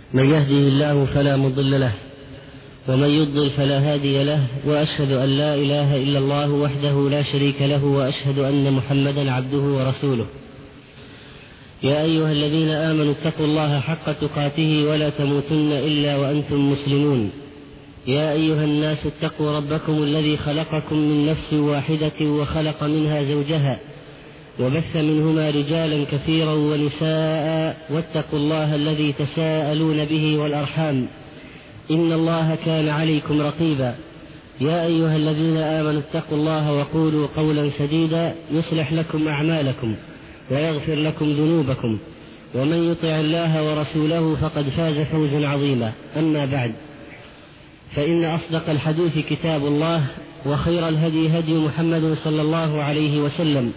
من يهده الله فلا مضل له ومن يضلل فلا هادي له، وأشهد أن لا إله إلا الله وحده لا شريك له، وأشهد أن محمدا عبده ورسوله. يا أيها الذين آمنوا اتقوا الله حق تقاته ولا تموتن إلا وأنتم مسلمون. يا أيها الناس اتقوا ربكم الذي خلقكم من نفس واحدة وخلق منها زوجها وبث منهما رجالا كثيرا ونساء، واتقوا الله الذي تساءلون به والأرحام إن الله كان عليكم رقيبا. يا أيها الذين آمنوا اتقوا الله وقولوا قولا سديدا يصلح لكم أعمالكم ويغفر لكم ذنوبكم، ومن يطع الله ورسوله فقد فاز فوزا عظيما. أما بعد، فإن أصدق الحديث كتاب الله، وخير الهدي هدي محمد صلى الله عليه وسلم،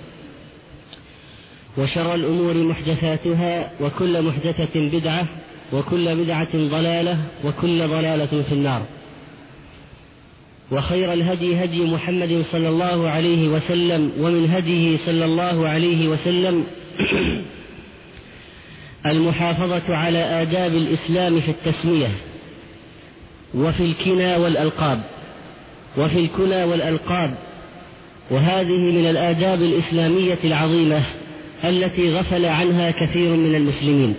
وشر الأمور محدثاتها، وكل محدثة بدعة، وكل بدعة ضلالة، وكل ضلالة في النار. وخير الهدي هدي محمد صلى الله عليه وسلم، ومن هديه صلى الله عليه وسلم المحافظة على آداب الإسلام في التسمية وفي الكنى والألقاب، وهذه من الآداب الإسلامية العظيمة التي غفل عنها كثير من المسلمين.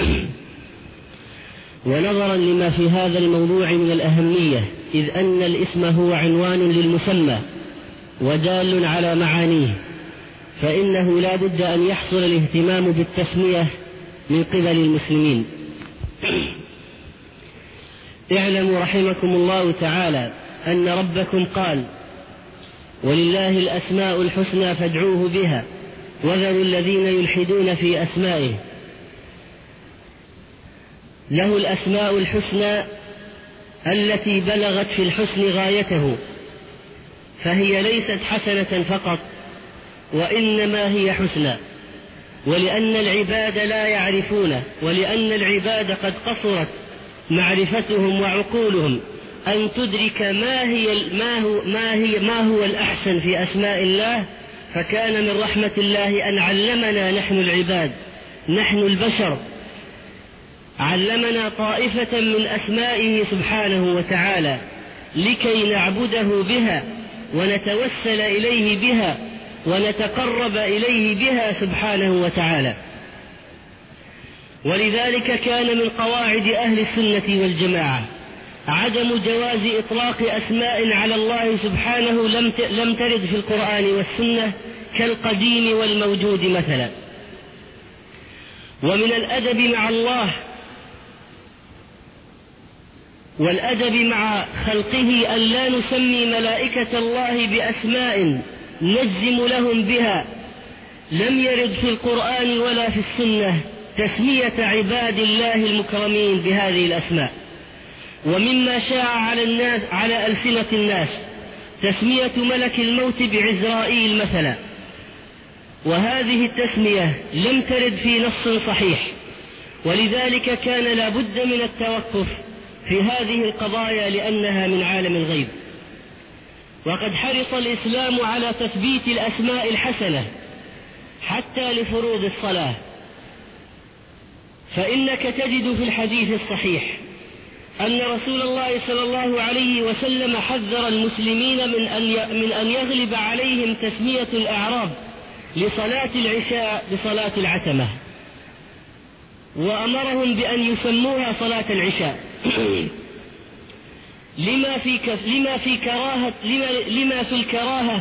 ونظرا لما في هذا الموضوع من الأهمية، إذ أن الاسم هو عنوان للمسمى ودال على معانيه، فإنه لا بد أن يحصل الاهتمام بالتسمية من قبل المسلمين. اعلموا رحمكم الله تعالى أن ربكم قال: ولله الأسماء الحسنى فادعوه بها وذروا الذين يلحدون في أسمائه. له الأسماء الحسنى التي بلغت في الحسن غايته، فهي ليست حسنة فقط، وإنما هي حسنى. ولأن العباد لا يعرفون، ولأن العباد قد قصرت معرفتهم وعقولهم أن تدرك ما هو الأحسن في أسماء الله، فكان من رحمة الله أن علمنا نحن العباد، نحن البشر، علمنا طائفة من أسمائه سبحانه وتعالى لكي نعبده بها ونتوسل إليه بها ونتقرب إليه بها سبحانه وتعالى. ولذلك كان من قواعد أهل السنة والجماعة عدم جواز إطلاق أسماء على الله سبحانه لم ترد في القرآن والسنة كالقديم والموجود مثلا. ومن الأدب مع الله والأدب مع خلقه أن لا نسمي ملائكة الله بأسماء نجزم لهم بها. لم يرد في القرآن ولا في السنة تسمية عباد الله المكرمين بهذه الأسماء. ومما شاع على ألسنة الناس تسمية ملك الموت بعزرائيل مثلا، وهذه التسمية لم ترد في نص صحيح، ولذلك كان لا بد من التوقف في هذه القضايا لأنها من عالم الغيب. وقد حرص الإسلام على تثبيت الأسماء الحسنة حتى لفروض الصلاة، فإنك تجد في الحديث الصحيح أن رسول الله صلى الله عليه وسلم حذر المسلمين من أن يغلب عليهم تسمية الأعراب لصلاة العشاء بصلاة العتمة، وأمرهم بأن يسموها صلاة العشاء لما في الكراهة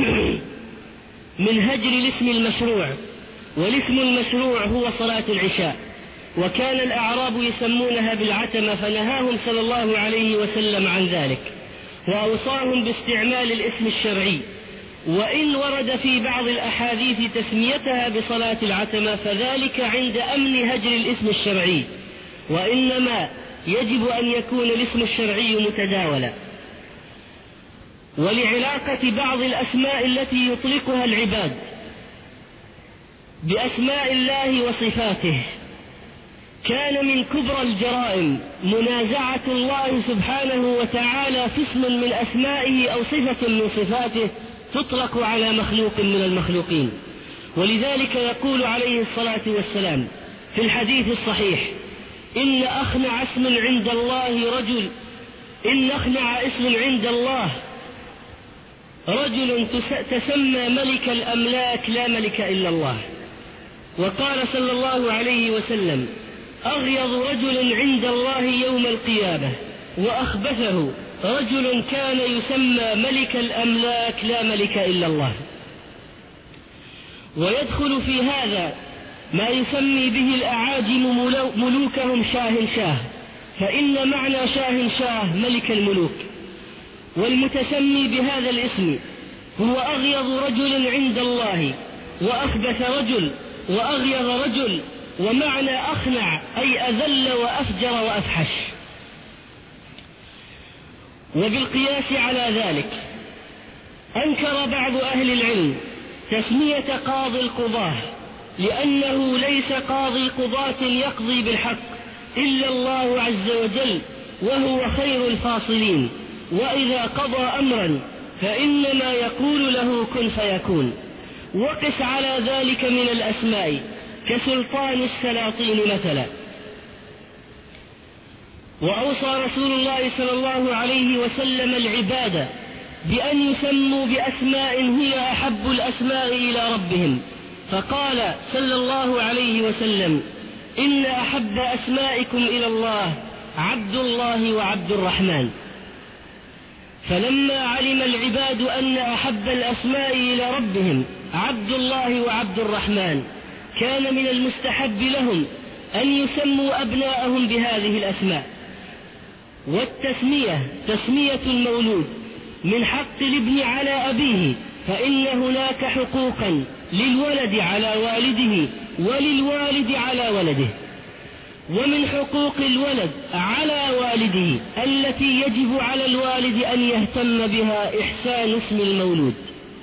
من هجر الاسم المشروع، والاسم المشروع هو صلاة العشاء. وكان الأعراب يسمونها بالعتمة، فنهاهم صلى الله عليه وسلم عن ذلك، وأوصاهم باستعمال الاسم الشرعي. وإن ورد في بعض الأحاديث تسميتها بصلاة العتمة فذلك عند أمن هجر الاسم الشرعي، وإنما يجب أن يكون الاسم الشرعي متداولا. ولعلاقة بعض الأسماء التي يطلقها العباد بأسماء الله وصفاته، كان من كبرى الجرائم منازعة الله سبحانه وتعالى في اسم من أسمائه أو صفة من صفاته تطلق على مخلوق من المخلوقين. ولذلك يقول عليه الصلاة والسلام في الحديث الصحيح: إن أخنع اسم عند الله رجل تسمى ملك الأملاك لا ملك إلا الله. وقال صلى الله عليه وسلم: أغيظ رجل عند الله يوم القيامة وأخبثه رجل كان يسمى ملك الأملاك لا ملك إلا الله. ويدخل في هذا ما يسمي به الأعاجم ملوكهم شاه، فإن معنى شاه ملك الملوك، والمتسمي بهذا الاسم هو أغيظ رجل عند الله وأخبث رجل وأغيظ رجل، ومعنى أخنع أي أذل وأفجر وأفحش. وبالقياس على ذلك أنكر بعض أهل العلم تسمية قاضي القضاة، لأنه ليس قاضي قضاة يقضي بالحق إلا الله عز وجل، وهو خير الفاصلين، وإذا قضى أمرا فإنما يقول له كن فيكون. وقس على ذلك من الأسماء كسلطان السلاطين مثلا. وأوصى رسول الله صلى الله عليه وسلم العباد بأن يسموا بأسماء هي أحب الأسماء إلى ربهم، فقال صلى الله عليه وسلم: إن أحب أسمائكم إلى الله عبد الله وعبد الرحمن. فلما علم العباد أن أحب الأسماء إلى ربهم عبد الله وعبد الرحمن، كان من المستحب لهم أن يسموا أبناءهم بهذه الأسماء. والتسمية تسمية المولود من حق الابن على أبيه، فإن هناك حقوقا للولد على والده وللوالد على ولده. ومن حقوق الولد على والده التي يجب على الوالد أن يهتم بها إحسان اسم المولود.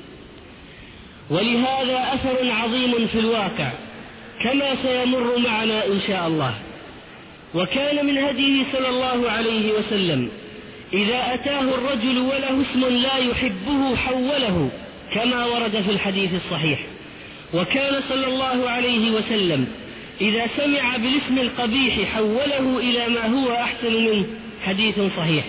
ولهذا أثر عظيم في الواقع كما سيمر معنا إن شاء الله. وكان من هديه صلى الله عليه وسلم إذا أتاه الرجل وله اسم لا يحبه حوله كما ورد في الحديث الصحيح. وكان صلى الله عليه وسلم إذا سمع بالاسم القبيح حوله إلى ما هو أحسن منه، حديث صحيح.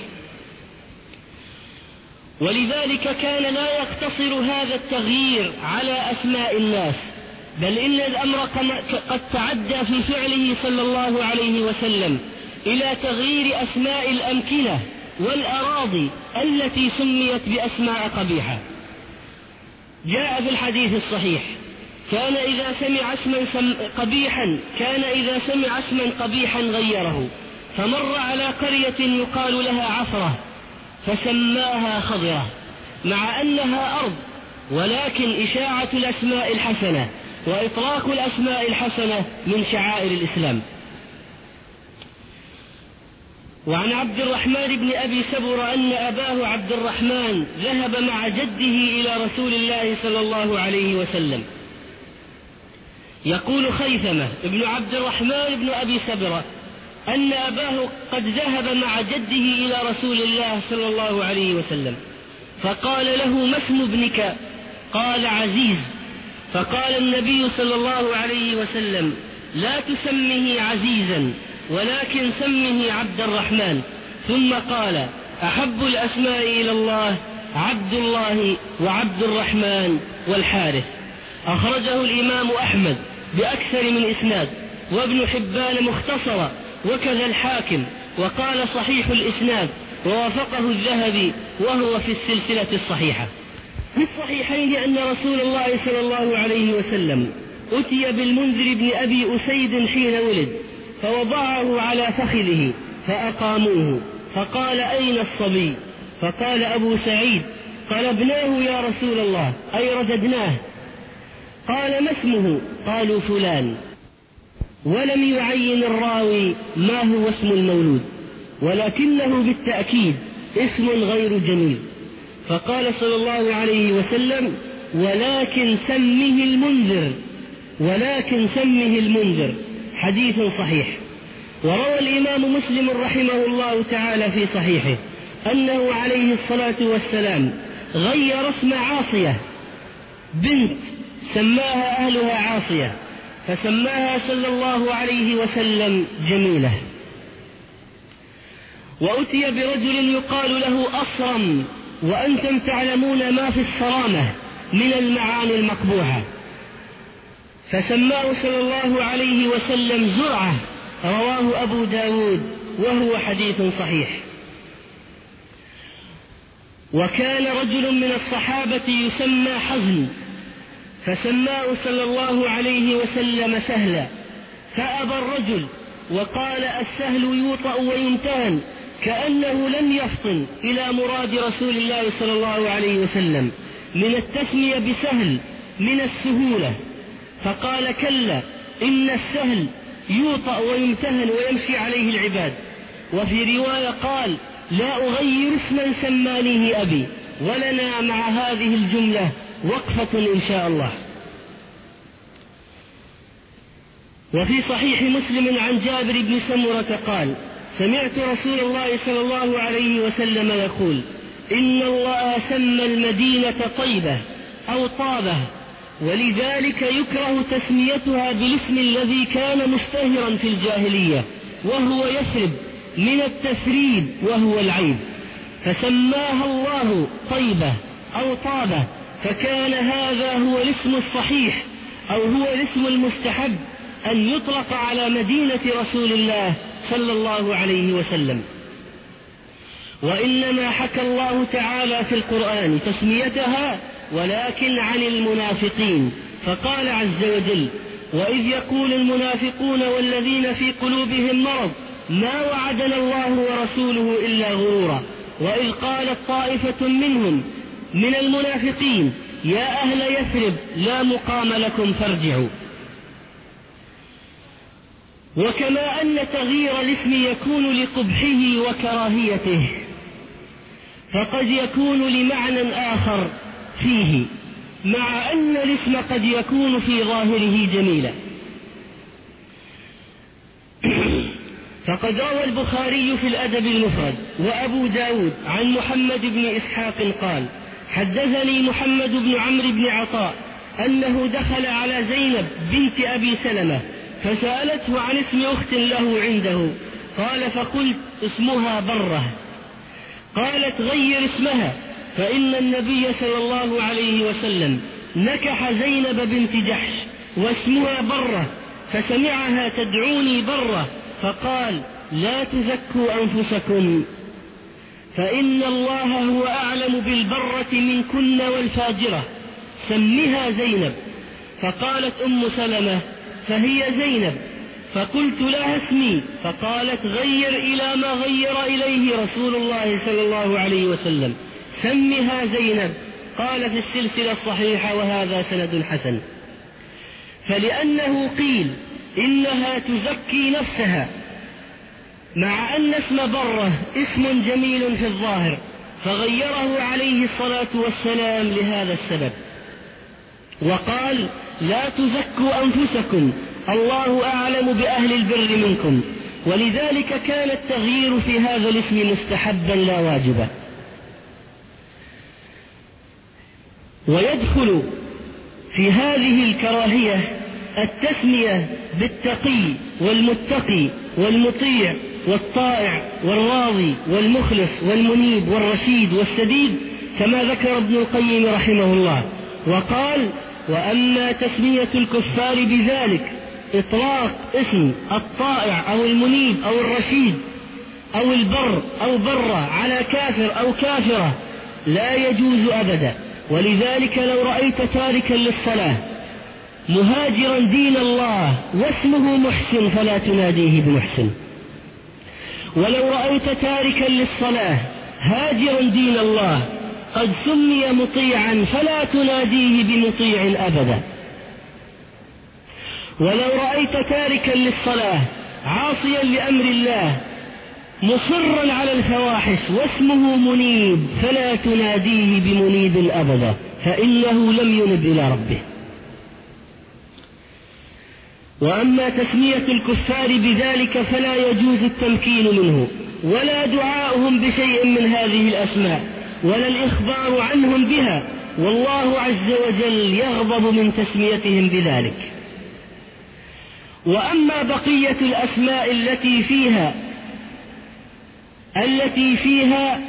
ولذلك كان لا يقتصر هذا التغيير على أسماء الناس، بل إن الأمر قد تعدى في فعله صلى الله عليه وسلم إلى تغيير أسماء الأمكنة والأراضي التي سميت بأسماء قبيحة. جاء في الحديث الصحيح: كان إذا سمع اسما قبيحا غيره، فمر على قرية يقال لها عفرة فسماها خضرة، مع أنها أرض، ولكن إشاعة الأسماء الحسنة وإطلاق الأسماء الحسنة من شعائر الإسلام. وعن عبد الرحمن بن أبي سبر أن أباه عبد الرحمن ذهب مع جده إلى رسول الله صلى الله عليه وسلم. يقول خيثمة ابن عبد الرحمن بن أبي سبر أن أباه قد ذهب مع جده إلى رسول الله صلى الله عليه وسلم، فقال له: ما اسم ابنك؟ قال: عزيز. فقال النبي صلى الله عليه وسلم: لا تسمه عزيزا، ولكن سمه عبد الرحمن. ثم قال: أحب الأسماء إلى الله عبد الله وعبد الرحمن والحارث. أخرجه الإمام أحمد بأكثر من إسناد، وابن حبان مختصرا، وكذا الحاكم، وقال صحيح الإسناد، ووافقه الذهبي وهو في السلسلة الصحيحة. في الصحيحين أن رسول الله صلى الله عليه وسلم أتي بالمنذر بن أبي أسيد حين ولد، فوضعه على فخذه فأقاموه، فقال: أين الصبي؟ فقال أبو سعيد: قلبناه يا رسول الله، أي رددناه. قال: ما اسمه؟ قالوا: فلان. ولم يعين الراوي ما هو اسم المولود، ولكنه بالتأكيد اسم غير جميل. فقال صلى الله عليه وسلم: ولكن سمه المنذر، حديث صحيح. وروى الإمام مسلم رحمه الله تعالى في صحيحه أنه عليه الصلاة والسلام غير اسم عاصية بنت سماها أهلها عاصية، فسماها صلى الله عليه وسلم جميلة. وأتي برجل يقال له أصرم، وأنتم تعلمون ما في الصرامة من المعاني المقبوحة، فسماه صلى الله عليه وسلم زرعة، رواه أبو داود وهو حديث صحيح. وكان رجل من الصحابة يسمى حزن، فسماه صلى الله عليه وسلم سهلا، فأبى الرجل وقال: السهل يوطأ ويمتهن، كأنه لم يفطن إلى مراد رسول الله صلى الله عليه وسلم من التسمية بسهل من السهولة، فقال: كلا، إن السهل يوطأ ويمتهن ويمشي عليه العباد. وفي رواية قال: لا أغير اسما سمانيه أبي. ولنا مع هذه الجملة وقفة إن شاء الله. وفي صحيح مسلم عن جابر بن سمرة قال: سمعت رسول الله صلى الله عليه وسلم يقول: إن الله سمى المدينة طيبة أو طابة، ولذلك يكره تسميتها بالاسم الذي كان مشتهرا في الجاهلية وهو يثرب، من التثريب وهو العيب، فسماها الله طيبة أو طابة، فكان هذا هو الاسم الصحيح أو هو الاسم المستحب أن يطلق على مدينة رسول الله صلى الله عليه وسلم. وإنما حكى الله تعالى في القرآن تسميتها ولكن عن المنافقين، فقال عز وجل: وإذ يقول المنافقون والذين في قلوبهم مرض ما وعدنا الله ورسوله إلا غرورا. وإذ قالت طائفة منهم من المنافقين يا أهل يثرب لا مقام لكم فارجعوا. وكما أن تغيير الاسم يكون لقبحه وكراهيته، فقد يكون لمعنى آخر فيه، مع أن الاسم قد يكون في ظاهره جميلا. فقد روى البخاري في الأدب المفرد وأبو داود عن محمد بن إسحاق قال: حدثني محمد بن عمرو بن عطاء أنه دخل على زينب بنت أبي سلمة فسألته عن اسم أخت له عنده، قال: فقلت: اسمها برة. قالت: غير اسمها، فإن النبي صلى الله عليه وسلم نكح زينب بنت جحش واسمها برة، فسمعها تدعوني برة، فقال: لا تزكوا أنفسكم، فإن الله هو أعلم بالبرة منكن والفاجرة، سمها زينب. فقالت أم سلمة: فهي زينب. فقلت لها: اسمي. فقالت: غير إلى ما غير إليه رسول الله صلى الله عليه وسلم، سمها زينب. قال في السلسلة الصحيحة وهذا سند حسن. فلأنه قيل إنها تزكي نفسها، مع أن اسم برة اسم جميل في الظاهر، فغيره عليه الصلاة والسلام لهذا السبب، وقال: لا تزكوا أنفسكم، الله أعلم بأهل البر منكم. ولذلك كان التغيير في هذا الاسم مستحبا لا واجبا. ويدخل في هذه الكراهية التسمية بالتقي والمتقي والمطيع والطائع والراضي والمخلص والمنيب والرشيد والسديد، كما ذكر ابن القيم رحمه الله. وقال: وأما تسمية الكفار بذلك إطلاق اسم الطائع أو المنيب أو الرشيد أو البر أو برة على كافر أو كافرة لا يجوز أبدا. ولذلك لو رأيت تاركا للصلاة مهاجرا دين الله واسمه محسن فلا تناديه بمحسن، ولو رأيت تاركا للصلاة هاجرا دين الله قد سمي مطيعا فلا تناديه بمطيع أبدا. ولو رأيت تاركا للصلاة عاصيا لأمر الله مصرا على الفواحش واسمه منيب فلا تناديه بمنيب أبدا، فإنه لم ينب إلى ربه. وأما تسمية الكفار بذلك فلا يجوز التمكين منه ولا دعاؤهم بشيء من هذه الأسماء ولا الإخبار عنهم بها، والله عز وجل يغضب من تسميتهم بذلك. وأما بقية الأسماء التي فيها التي فيها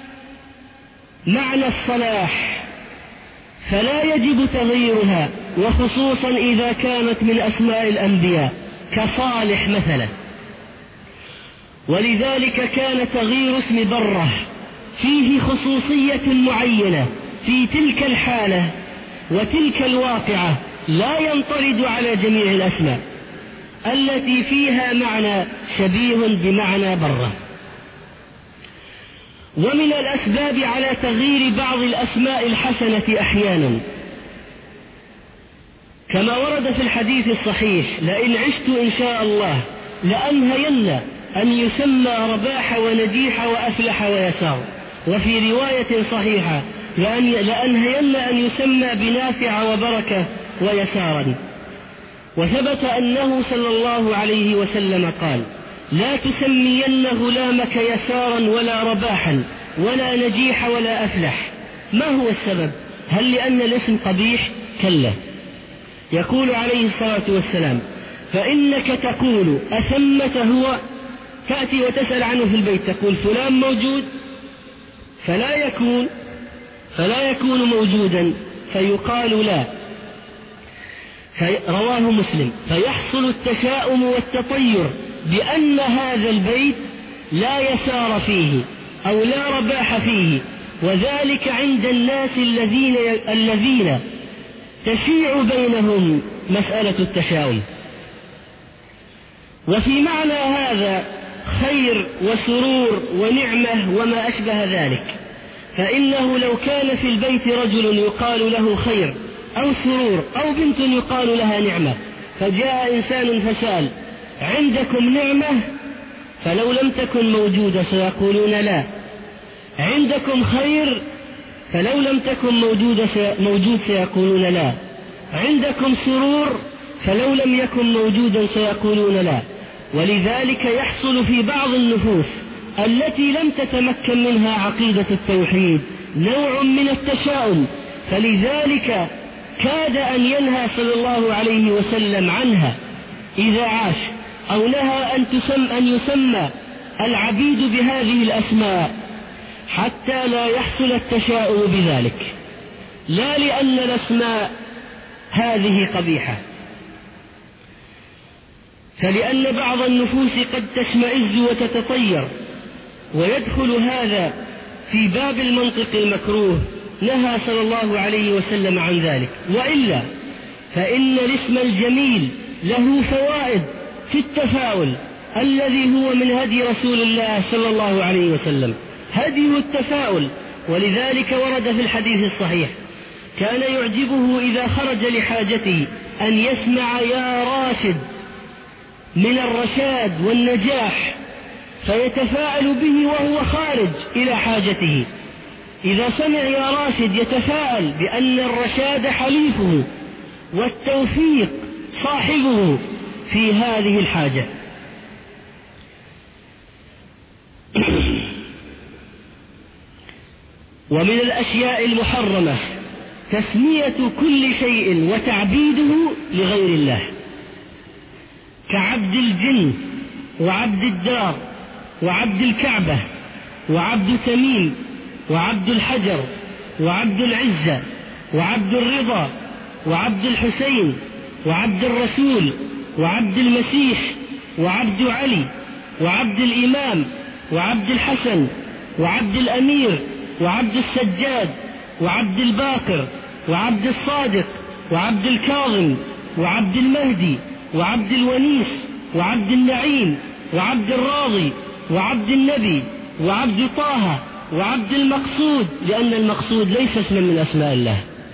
معنى الصلاح فلا يجب تغييرها، وخصوصا إذا كانت من أسماء الأنبياء كصالح مثلا. ولذلك كان تغيير اسم برة فيه خصوصية معينة في تلك الحالة وتلك الواقعة لا ينطرد على جميع الأسماء التي فيها معنى شبيه بمعنى برة. ومن الأسباب على تغيير بعض الأسماء الحسنة أحيانا كما ورد في الحديث الصحيح: لئن عشت إن شاء الله لأنهين أن يسمى رباح ونجيح وأفلح ويسار. وفي رواية صحيحة: لأنهين أن يسمى بنافع وبركة ويسارا. وثبت أنه صلى الله عليه وسلم قال: لا تسمين غلامك يسارا ولا رباحا ولا نجيح ولا أفلح. ما هو السبب؟ هل لأن الاسم قبيح؟ كلا. يقول عليه الصلاة والسلام: فإنك تقول أثمة هو، تأتي وتسأل عنه في البيت تقول فلان موجود، فلا يكون موجودا فيقال لا. رواه مسلم. فيحصل التشاؤم والتطير بأن هذا البيت لا يسار فيه أو لا رباح فيه، وذلك عند الناس الذين تشيع بينهم مسألة التشاؤم. وفي معنى هذا خير وسرور ونعمة وما أشبه ذلك، فإنه لو كان في البيت رجل يقال له خير أو سرور أو بنت يقال لها نعمة، فجاء إنسان فسأل: عندكم نعمة؟ فلو لم تكن موجودة سيقولون لا. عندكم خير؟ فلو لم تكن موجود سيقولون لا. عندكم سرور؟ فلو لم يكن موجودا سيقولون لا. ولذلك يحصل في بعض النفوس التي لم تتمكن منها عقيدة التوحيد نوع من التشاؤم، فلذلك كاد أن ينهى صلى الله عليه وسلم عنها إذا عاش، أو نهى أن يسمى العبيد بهذه الأسماء حتى لا يحصل التشاؤم بذلك، لا لأن الأسماء هذه قبيحة، فلأن بعض النفوس قد تشمئز وتتطير ويدخل هذا في باب المنطق المكروه، نهى صلى الله عليه وسلم عن ذلك. وإلا فإن الاسم الجميل له فوائد في التفاؤل الذي هو من هدي رسول الله صلى الله عليه وسلم، هديه التفاؤل. ولذلك ورد في الحديث الصحيح: كان يعجبه إذا خرج لحاجته أن يسمع يا راشد من الرشاد والنجاح، فيتفاءل به وهو خارج إلى حاجته. إذا سمع يا راشد يتفاءل بأن الرشاد حليفه والتوفيق صاحبه في هذه الحاجة. ومن الأشياء المحرمة تسمية كل شيء وتعبيده لغير الله، كعبد الجن وعبد الدار وعبد الكعبة وعبد تميم وعبد الحجر وعبد العزة وعبد الرضا وعبد الحسين وعبد الرسول وعبد المسيح وعبد علي وعبد الإمام وعبد الحسن وعبد الأمير وعبد السجاد وعبد الباقر وعبد الصادق وعبد الكاظم وعبد المهدي وعبد الونيس وعبد النعيم وعبد الراضي وعبد النبي وعبد طه وعبد المقصود، لأن المقصود ليس اسما من أسماء الله.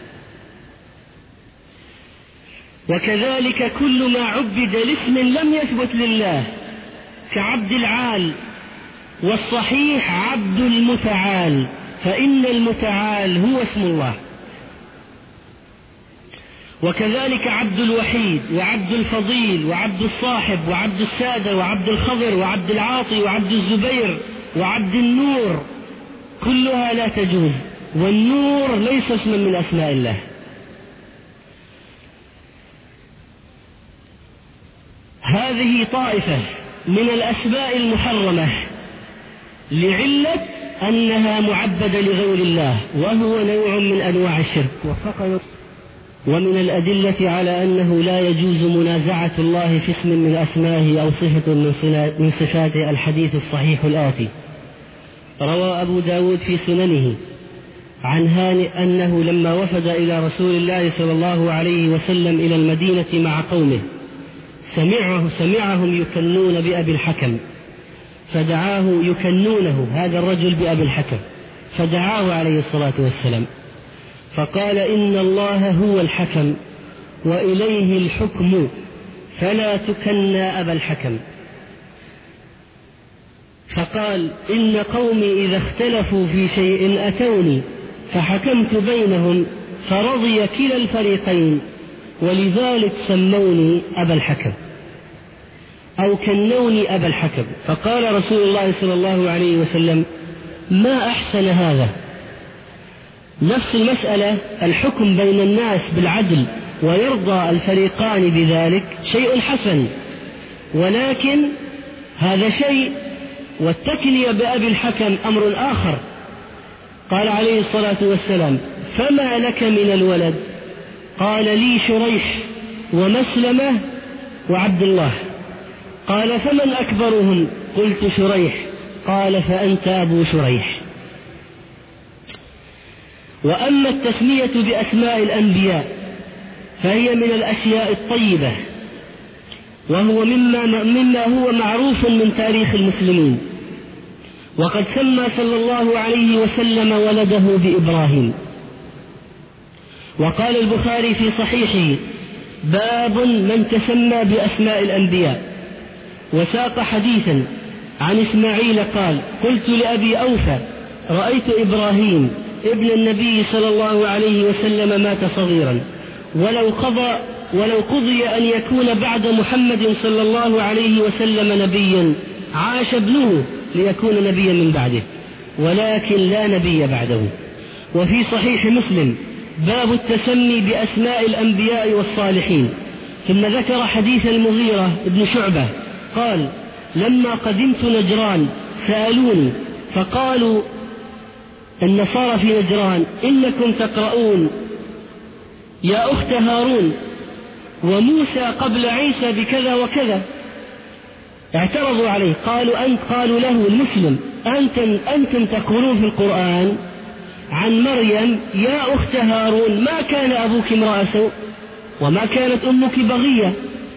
وكذلك كل ما عبد لاسم لم يثبت لله كعبد العال، والصحيح عبد المتعال، فإن المتعال هو اسم الله. وكذلك عبد الوحيد وعبد الفضيل وعبد الصاحب وعبد السادة وعبد الخضر وعبد العاطي وعبد الزبير وعبد النور، كلها لا تجوز، والنور ليس اسما من أسماء الله. هذه طائفة من الأسماء المحرمة لعلة أنها معبدة لغير الله، وهو نوع من أنواع الشرك. ومن الأدلة على أنه لا يجوز منازعة الله في اسم من أسمائه أو صفة من صفاته الحديث الصحيح الآتي: روى أبو داود في سننه عن هانئ أنه لما وفد إلى رسول الله صلى الله عليه وسلم إلى المدينة مع قومه سمعهم يكنون بأبي الحكم، فدعاه يكنونه هذا الرجل بأبي الحكم، فدعاه عليه الصلاة والسلام فقال: إن الله هو الحكم وإليه الحكم فلا تكنى أبا الحكم. فقال: إن قومي إذا اختلفوا في شيء أتوني فحكمت بينهم فرضي كلا الفريقين، ولذلك سموني أبا الحكم أو كنوني أبا الحكم. فقال رسول الله صلى الله عليه وسلم: ما أحسن هذا. نفس المسألة، الحكم بين الناس بالعدل ويرضى الفريقان بذلك شيء حسن، ولكن هذا شيء والتكنية بأبي الحكم أمر آخر. قال عليه الصلاة والسلام: فما لك من الولد؟ قال: لي شريح ومسلمة وعبد الله. قال: فمن أكبرهم؟ قلت: شريح. قال: فأنت أبو شريح. وأما التسمية بأسماء الأنبياء فهي من الأشياء الطيبة، وهو مما هو معروف من تاريخ المسلمين. وقد سمى صلى الله عليه وسلم ولده بإبراهيم. وقال البخاري في صحيحه: باب من تسمى بأسماء الأنبياء. وساق حديثا عن إسماعيل قال: قلت لأبي أوفى: رأيت إبراهيم ابن النبي صلى الله عليه وسلم مات صغيرا، ولو قضي أن يكون بعد محمد صلى الله عليه وسلم نبيا عاش ابنه ليكون نبيا من بعده، ولكن لا نبي بعده. وفي صحيح مسلم باب التسمي بأسماء الأنبياء والصالحين. ثم ذكر حديث المغيرة بن شعبة قال: لما قدمت نجران سألوني فقالوا النصارى في نجران: إنكم تقرؤون يا أخت هارون وموسى قبل عيسى بكذا وكذا. اعترضوا عليه، قالوا له المسلم: أنتم تقولون في القرآن عن مريم يا أخت هارون ما كان أبوك امرأ سوء وما كانت أمك بغية،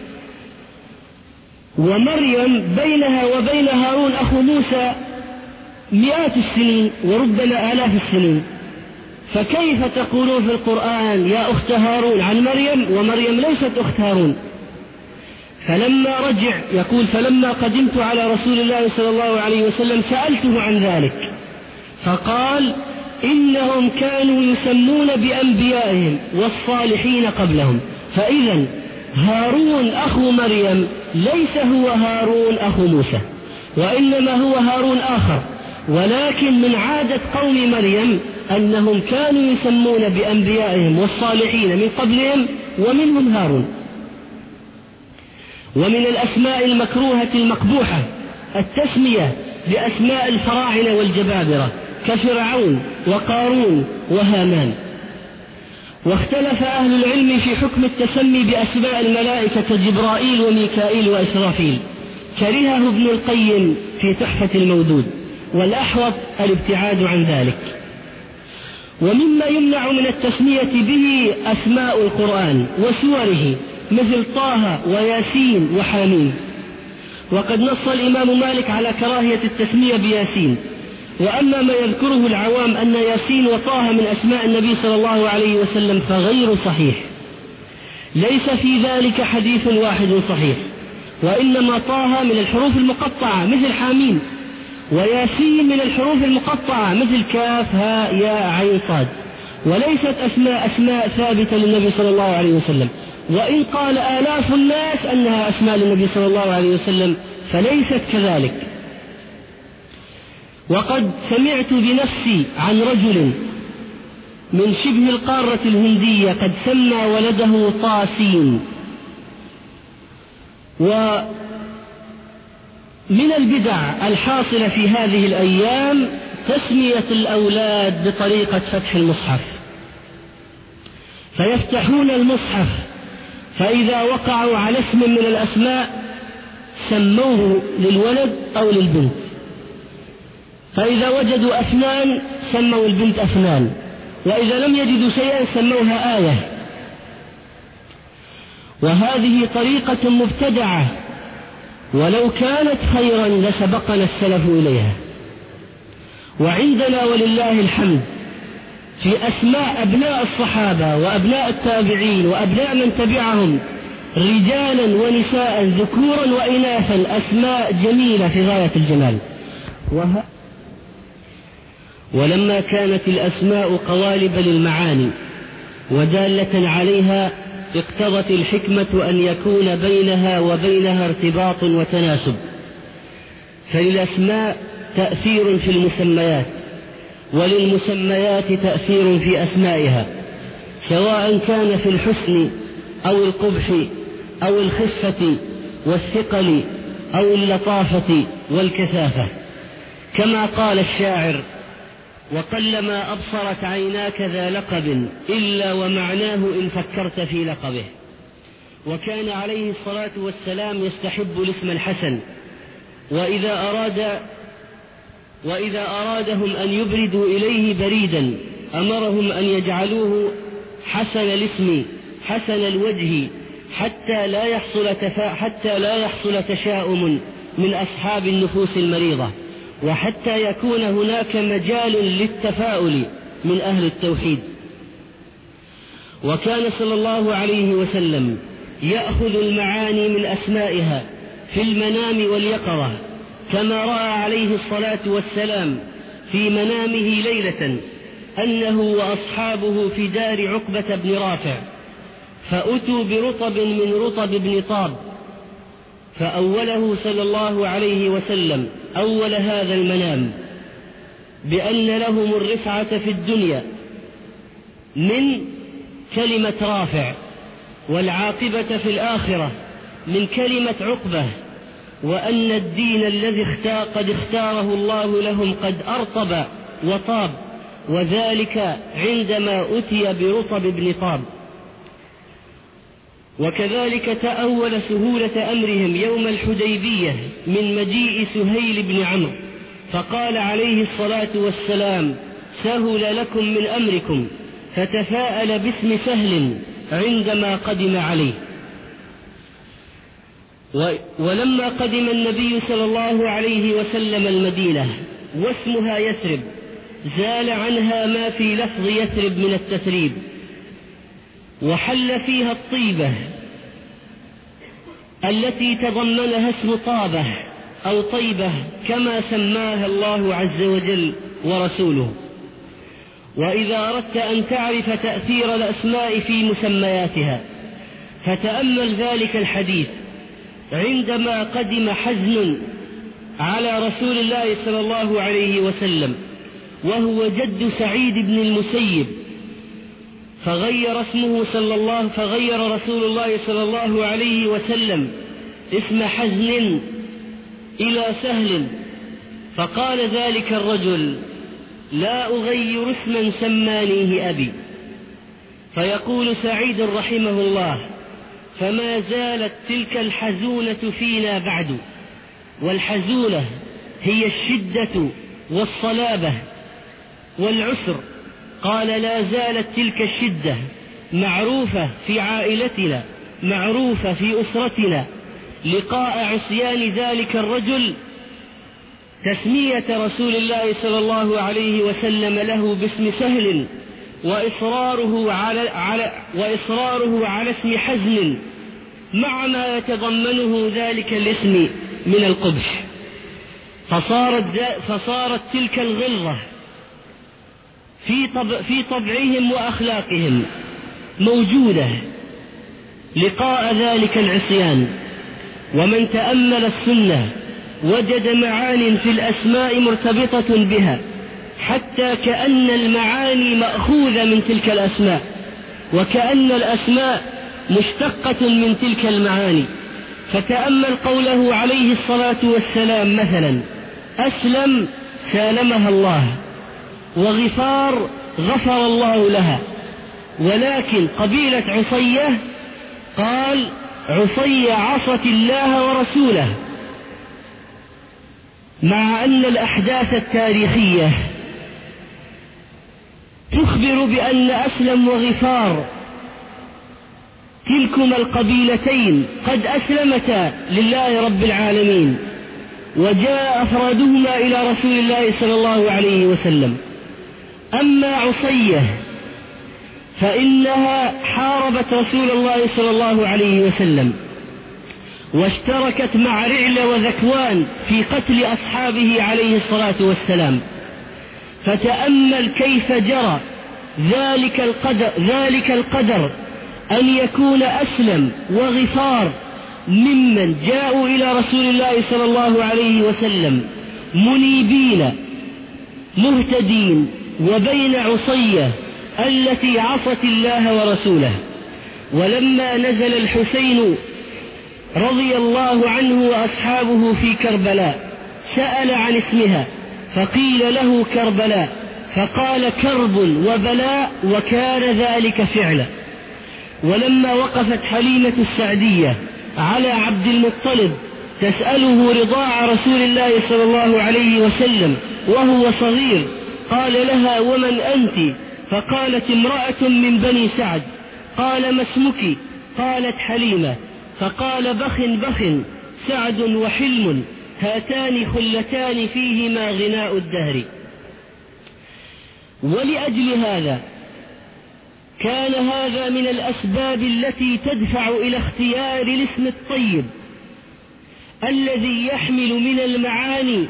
ومريم بينها وبين هارون أخو موسى مئات السنين وربما آلاف السنين، فكيف تقولون في القرآن يا أخت هارون عن مريم ومريم ليست أخت هارون؟ فلما رجع يقول: فلما قدمت على رسول الله صلى الله عليه وسلم سألته عن ذلك فقال: إنهم كانوا يسمون بأنبيائهم والصالحين قبلهم، فإذا هارون أخو مريم ليس هو هارون أخو موسى، وإنما هو هارون آخر، ولكن من عادة قوم مريم أنهم كانوا يسمون بأنبيائهم والصالحين من قبلهم ومنهم هارون. ومن الأسماء المكروهة المقبوحة التسمية بأسماء الفراعنة والجبابرة كفرعون وقارون وهامان. واختلف أهل العلم في حكم التسمي بأسماء الملائكة كجبرائيل وميكائيل وإسرافيل، كرهه ابن القيم في تحفة المودود، والأحوط الابتعاد عن ذلك. ومما يمنع من التسمية به أسماء القرآن وسوره مثل طه وياسين وحامين. وقد نص الإمام مالك على كراهية التسمية بياسين. وأما ما يذكره العوام أن ياسين وطه من أسماء النبي صلى الله عليه وسلم فغير صحيح، ليس في ذلك حديث واحد صحيح، وإنما طه من الحروف المقطعة مثل حامين، وياسين من الحروف المقطعة مثل كاف هاء ياء عين صاد، وليست أسماء ثابتة للنبي صلى الله عليه وسلم. وإن قال آلاف الناس أنها أسماء للنبي صلى الله عليه وسلم فليست كذلك. وقد سمعت بنفسي عن رجل من شبه القارة الهندية قد سمى ولده طاسين، من البدع الحاصلة في هذه الأيام تسمية الأولاد بطريقة فتح المصحف، فيفتحون المصحف فإذا وقعوا على اسم من الأسماء سموه للولد أو للبنت، فإذا وجدوا أفنان سموا البنت أفنان، وإذا لم يجدوا شيئا سموها آية. وهذه طريقة مبتدعة، ولو كانت خيرا لسبقنا السلف إليها. وعندنا ولله الحمد في أسماء أبناء الصحابة وأبناء التابعين وأبناء من تبعهم رجالا ونساء ذكورا وإناثا أسماء جميلة في غاية الجمال. ولما كانت الأسماء قوالب للمعاني ودالة عليها اقتضت الحكمة أن يكون بينها وبينها ارتباط وتناسب، فللأسماء تأثير في المسميات، وللمسميات تأثير في أسمائها، سواء كان في الحسن أو القبح أو الخفة والثقل أو اللطافة والكثافة، كما قال الشاعر: وقلما أبصرت عيناك ذا لقب إلا ومعناه إن فكرت في لقبه. وكان عليه الصلاة والسلام يستحب الاسم الحسن، وإذا أرادهم أن يبردوا إليه بريدا أمرهم أن يجعلوه حسن الاسم حسن الوجه حتى لا يحصل تشاؤم من أصحاب النفوس المريضة، وحتى يكون هناك مجال للتفاؤل من أهل التوحيد. وكان صلى الله عليه وسلم يأخذ المعاني من أسمائها في المنام واليقظة، كما رأى عليه الصلاة والسلام في منامه ليلة أنه وأصحابه في دار عقبة بن رافع، فأتوا برطب من رطب بن طاب، فأوله صلى الله عليه وسلم أول هذا المنام بأن لهم الرفعة في الدنيا من كلمة رافع، والعاقبة في الآخرة من كلمة عقبة، وأن الدين الذي قد اختاره الله لهم قد أرطب وطاب، وذلك عندما أتي برطب بن طاب. وكذلك تأول سهولة أمرهم يوم الحديبية من مجيء سهيل بن عمرو، فقال عليه الصلاة والسلام: سهل لكم من أمركم، فتفاءل باسم سهل عندما قدم عليه. ولما قدم النبي صلى الله عليه وسلم المدينة واسمها يثرب زال عنها ما في لفظ يثرب من التثريب، وحل فيها الطيبة التي تضمنها اسم طابة أو طيبة كما سماها الله عز وجل ورسوله. وإذا أردت أن تعرف تأثير الأسماء في مسمياتها فتأمل ذلك الحديث عندما قدم حزن على رسول الله صلى الله عليه وسلم وهو جد سعيد بن المسيب، فغير رسول الله صلى الله عليه وسلم اسم حزن إلى سهل، فقال ذلك الرجل: لا أغير اسما سمانيه أبي. فيقول سعيد رحمه الله: فما زالت تلك الحزونة فينا بعد. والحزونة هي الشدة والصلابة والعسر. قال: لا زالت تلك الشدة معروفة في عائلتنا، معروفة في أسرتنا، لقاء عصيان ذلك الرجل تسمية رسول الله صلى الله عليه وسلم له باسم سهل، وإصراره على اسم حزن مع ما يتضمنه ذلك الاسم من القبح. فصارت تلك الغلظة في طبعهم وأخلاقهم موجودة لقاء ذلك العصيان. ومن تأمل السنة وجد معان في الأسماء مرتبطة بها، حتى كأن المعاني مأخوذة من تلك الأسماء، وكأن الأسماء مشتقة من تلك المعاني. فتأمل قوله عليه الصلاة والسلام مثلا: أسلم سالمها الله، وغفار غفر الله لها. ولكن قبيلة عصية قال: عصية عصت الله ورسوله، مع أن الأحداث التاريخية تخبر بأن أسلم وغفار تلكما القبيلتين قد أسلمتا لله رب العالمين، وجاء أفرادهما إلى رسول الله صلى الله عليه وسلم. أما عصية فإنها حاربت رسول الله صلى الله عليه وسلم، واشتركت مع رعل وذكوان في قتل أصحابه عليه الصلاة والسلام. فتأمل كيف جرى ذلك القدر أن يكون أسلم وغفار ممن جاءوا إلى رسول الله صلى الله عليه وسلم منيبين مهتدين، وبين عصية التي عصت الله ورسوله. ولما نزل الحسين رضي الله عنه وأصحابه في كربلاء سأل عن اسمها فقيل له كربلاء، فقال: كرب وبلاء، وكان ذلك فعلا. ولما وقفت حليمة السعدية على عبد المطلب تسأله رضاع رسول الله صلى الله عليه وسلم وهو صغير، قال لها: ومن أنت؟ فقالت: امرأة من بني سعد. قال: ما اسمك؟ قالت: حليمة. فقال: بخ بخ، سعد وحلم، هاتان خلتان فيهما غناء الدهر. ولأجل هذا كان هذا من الأسباب التي تدفع إلى اختيار الاسم الطيب الذي يحمل من المعاني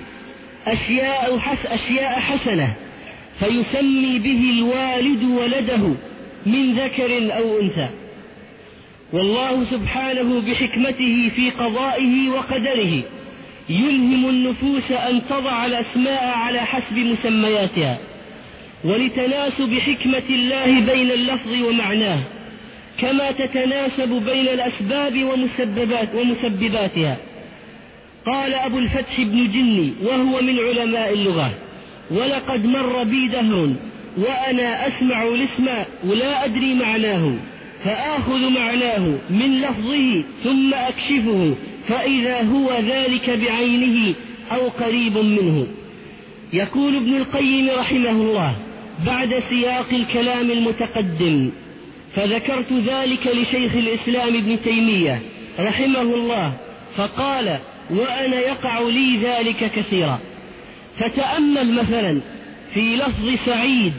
أشياء حسنة، فيسمي به الوالد ولده من ذكر أو أنثى. والله سبحانه بحكمته في قضائه وقدره يلهم النفوس أن تضع الأسماء على حسب مسمياتها، ولتناسب حكمة الله بين اللفظ ومعناه، كما تتناسب بين الأسباب ومسبباتها. قال أبو الفتح بن جني وهو من علماء اللغة: ولقد مر بي دهر وأنا أسمع الاسم ولا أدري معناه، فآخذ معناه من لفظه ثم أكشفه، فإذا هو ذلك بعينه أو قريب منه. يقول ابن القيم رحمه الله بعد سياق الكلام المتقدم: فذكرت ذلك لشيخ الإسلام ابن تيمية رحمه الله، فقال: وأنا يقع لي ذلك كثيرا. فتأمل مثلا في لفظ سعيد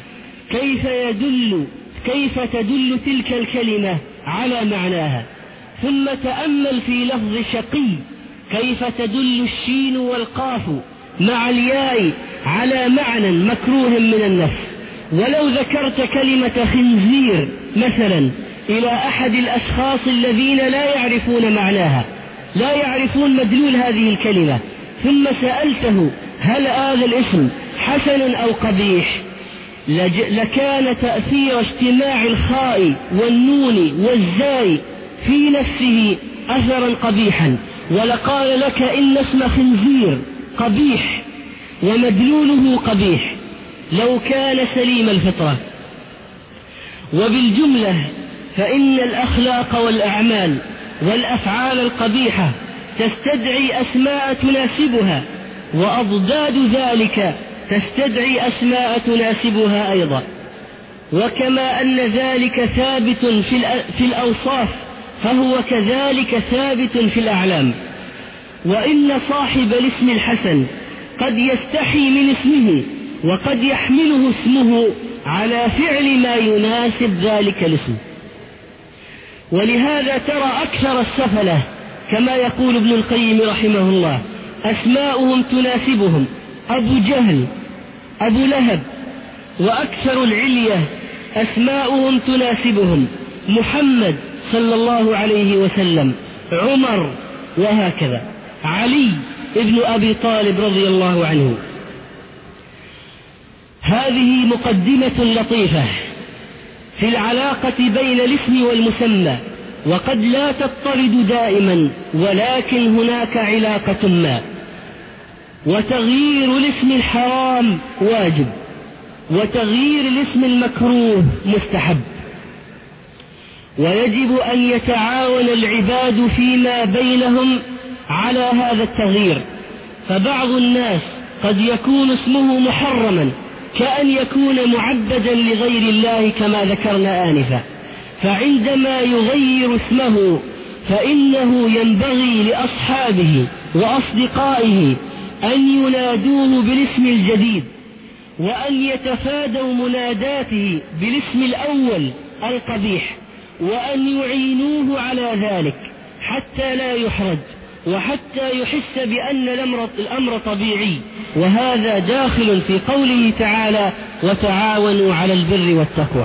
كيف تدل تلك الكلمة على معناها، ثم تأمل في لفظ شقي كيف تدل الشين والقاف مع الياء على معنى مكروه من النفس. ولو ذكرت كلمة خنزير مثلا إلى أحد الأشخاص الذين لا يعرفون معناها، لا يعرفون مدلول هذه الكلمة، ثم سألته: هل هذا الاسم حسن أو قبيح؟ لكان تأثير اجتماع الخاء والنون والزاي في نفسه أثرا قبيحا، ولقال لك إن اسم خنزير قبيح ومدلوله قبيح لو كان سليم الفطرة. وبالجملة فإن الأخلاق والأعمال والأفعال القبيحة تستدعي أسماء تناسبها، وأضداد ذلك تستدعي أسماء تناسبها أيضا. وكما أن ذلك ثابت في الأوصاف فهو كذلك ثابت في الأعلام. وإن صاحب الاسم الحسن قد يستحي من اسمه، وقد يحمله اسمه على فعل ما يناسب ذلك الاسم. ولهذا ترى أكثر السفلة كما يقول ابن القيم رحمه الله أسماؤهم تناسبهم: أبو جهل، أبو لهب. وأكثر العلية أسماؤهم تناسبهم: محمد صلى الله عليه وسلم، عمر، وهكذا، علي ابن أبي طالب رضي الله عنه. هذه مقدمة لطيفة في العلاقة بين الاسم والمسمى، وقد لا تضطرد دائما، ولكن هناك علاقة ما. وتغيير الاسم الحرام واجب، وتغيير الاسم المكروه مستحب. ويجب أن يتعاون العباد فيما بينهم على هذا التغيير. فبعض الناس قد يكون اسمه محرما، كأن يكون معبدا لغير الله كما ذكرنا آنفا، فعندما يغير اسمه فإنه ينبغي لأصحابه وأصدقائه أن ينادوه بالاسم الجديد، وأن يتفادوا مناداته بالاسم الأول القبيح، وأن يعينوه على ذلك حتى لا يحرج، وحتى يحس بأن الأمر طبيعي. وهذا داخل في قوله تعالى: وتعاونوا على البر والتقوى.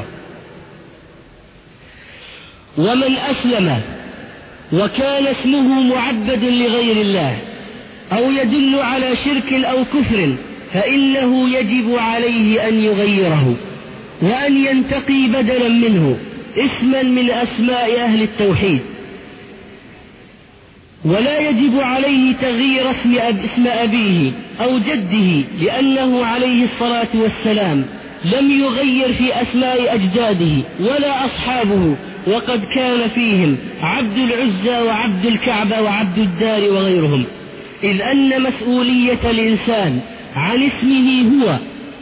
ومن أسلم وكان اسمه معبد لغير الله أو يدل على شرك أو كفر فإنه يجب عليه أن يغيره، وأن ينتقي بدلا منه اسما من أسماء أهل التوحيد. ولا يجب عليه تغيير اسم أبيه أو جده، لأنه عليه الصلاة والسلام لم يغير في أسماء أجداده ولا أصحابه، وقد كان فيهم عبد العزى وعبد الكعبة وعبد الدار وغيرهم، إذ أن مسؤولية الإنسان عن اسمه هو.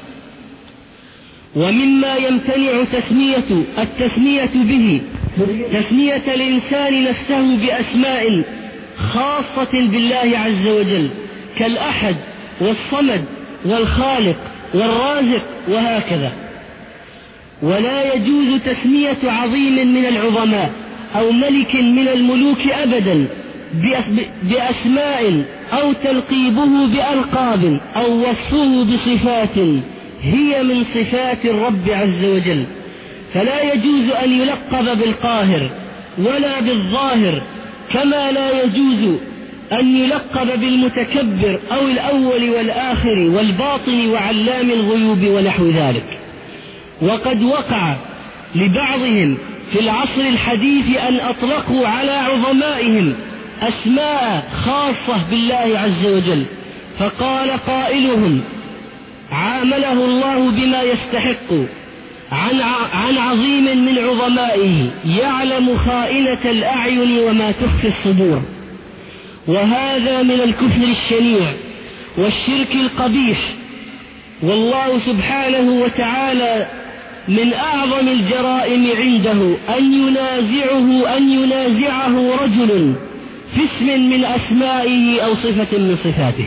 ومما يمتنع التسمية به تسمية الإنسان نفسه بأسماء خاصة بالله عز وجل، كالأحد والصمد والخالق والرازق وهكذا. ولا يجوز تسمية عظيم من العظماء أو ملك من الملوك أبدا بأسماء أو تلقيبه بألقاب أو وصفه بصفات هي من صفات الرب عز وجل. فلا يجوز أن يلقب بالقاهر ولا بالظاهر، كما لا يجوز أن يلقب بالمتكبر أو الأول والآخر والباطن وعلام الغيوب ونحو ذلك. وقد وقع لبعضهم في العصر الحديث أن أطلقوا على عظمائهم أسماء خاصة بالله عز وجل، فقال قائلهم: عامله الله بما يستحق عن عظيم من عظمائه يعلم خائنة الأعين وما تخفي الصدور. وهذا من الكفر الشنيع والشرك القبيح. والله سبحانه وتعالى من أعظم الجرائم عنده أن ينازعه رجل في اسم من أسمائه أو صفة من صفاته،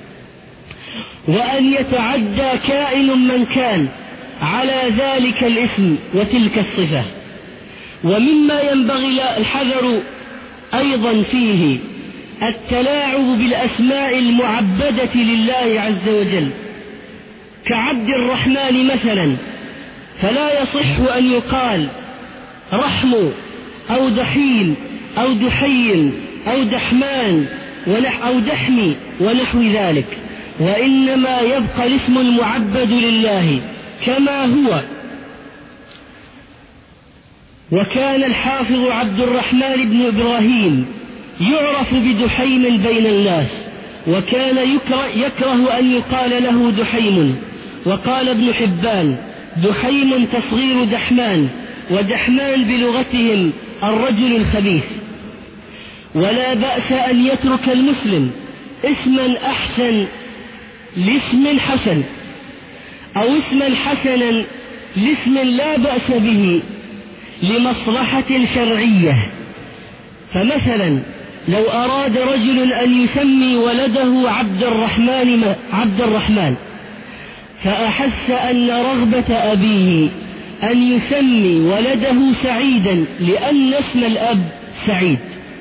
وأن يتعدى كائن من كان على ذلك الاسم وتلك الصفة. ومما ينبغي الحذر أيضا فيه التلاعب بالأسماء المعبدة لله عز وجل، كعبد الرحمن مثلا، فلا يصح أن يقال رحم أو دحيم أو دحيم أو دحمان أو دحمي ونحو ذلك، وإنما يبقى الاسم المعبد لله كما هو. وكان الحافظ عبد الرحمن بن إبراهيم يعرف بدحيم بين الناس، وكان يكره أن يقال له دحيم. وقال ابن حبان: دحيم تصغير دحمان، ودحمان بلغتهم الرجل الخبيث. ولا بأس أن يترك المسلم اسما أحسن لاسم حسن، أو اسما حسنا لاسم لا بأس به لمصلحة شرعية. فمثلا لو أراد رجل أن يسمي ولده عبد الرحمن فأحس أن رغبة أبيه أن يسمي ولده سعيدا لأن اسم الأب سعيد،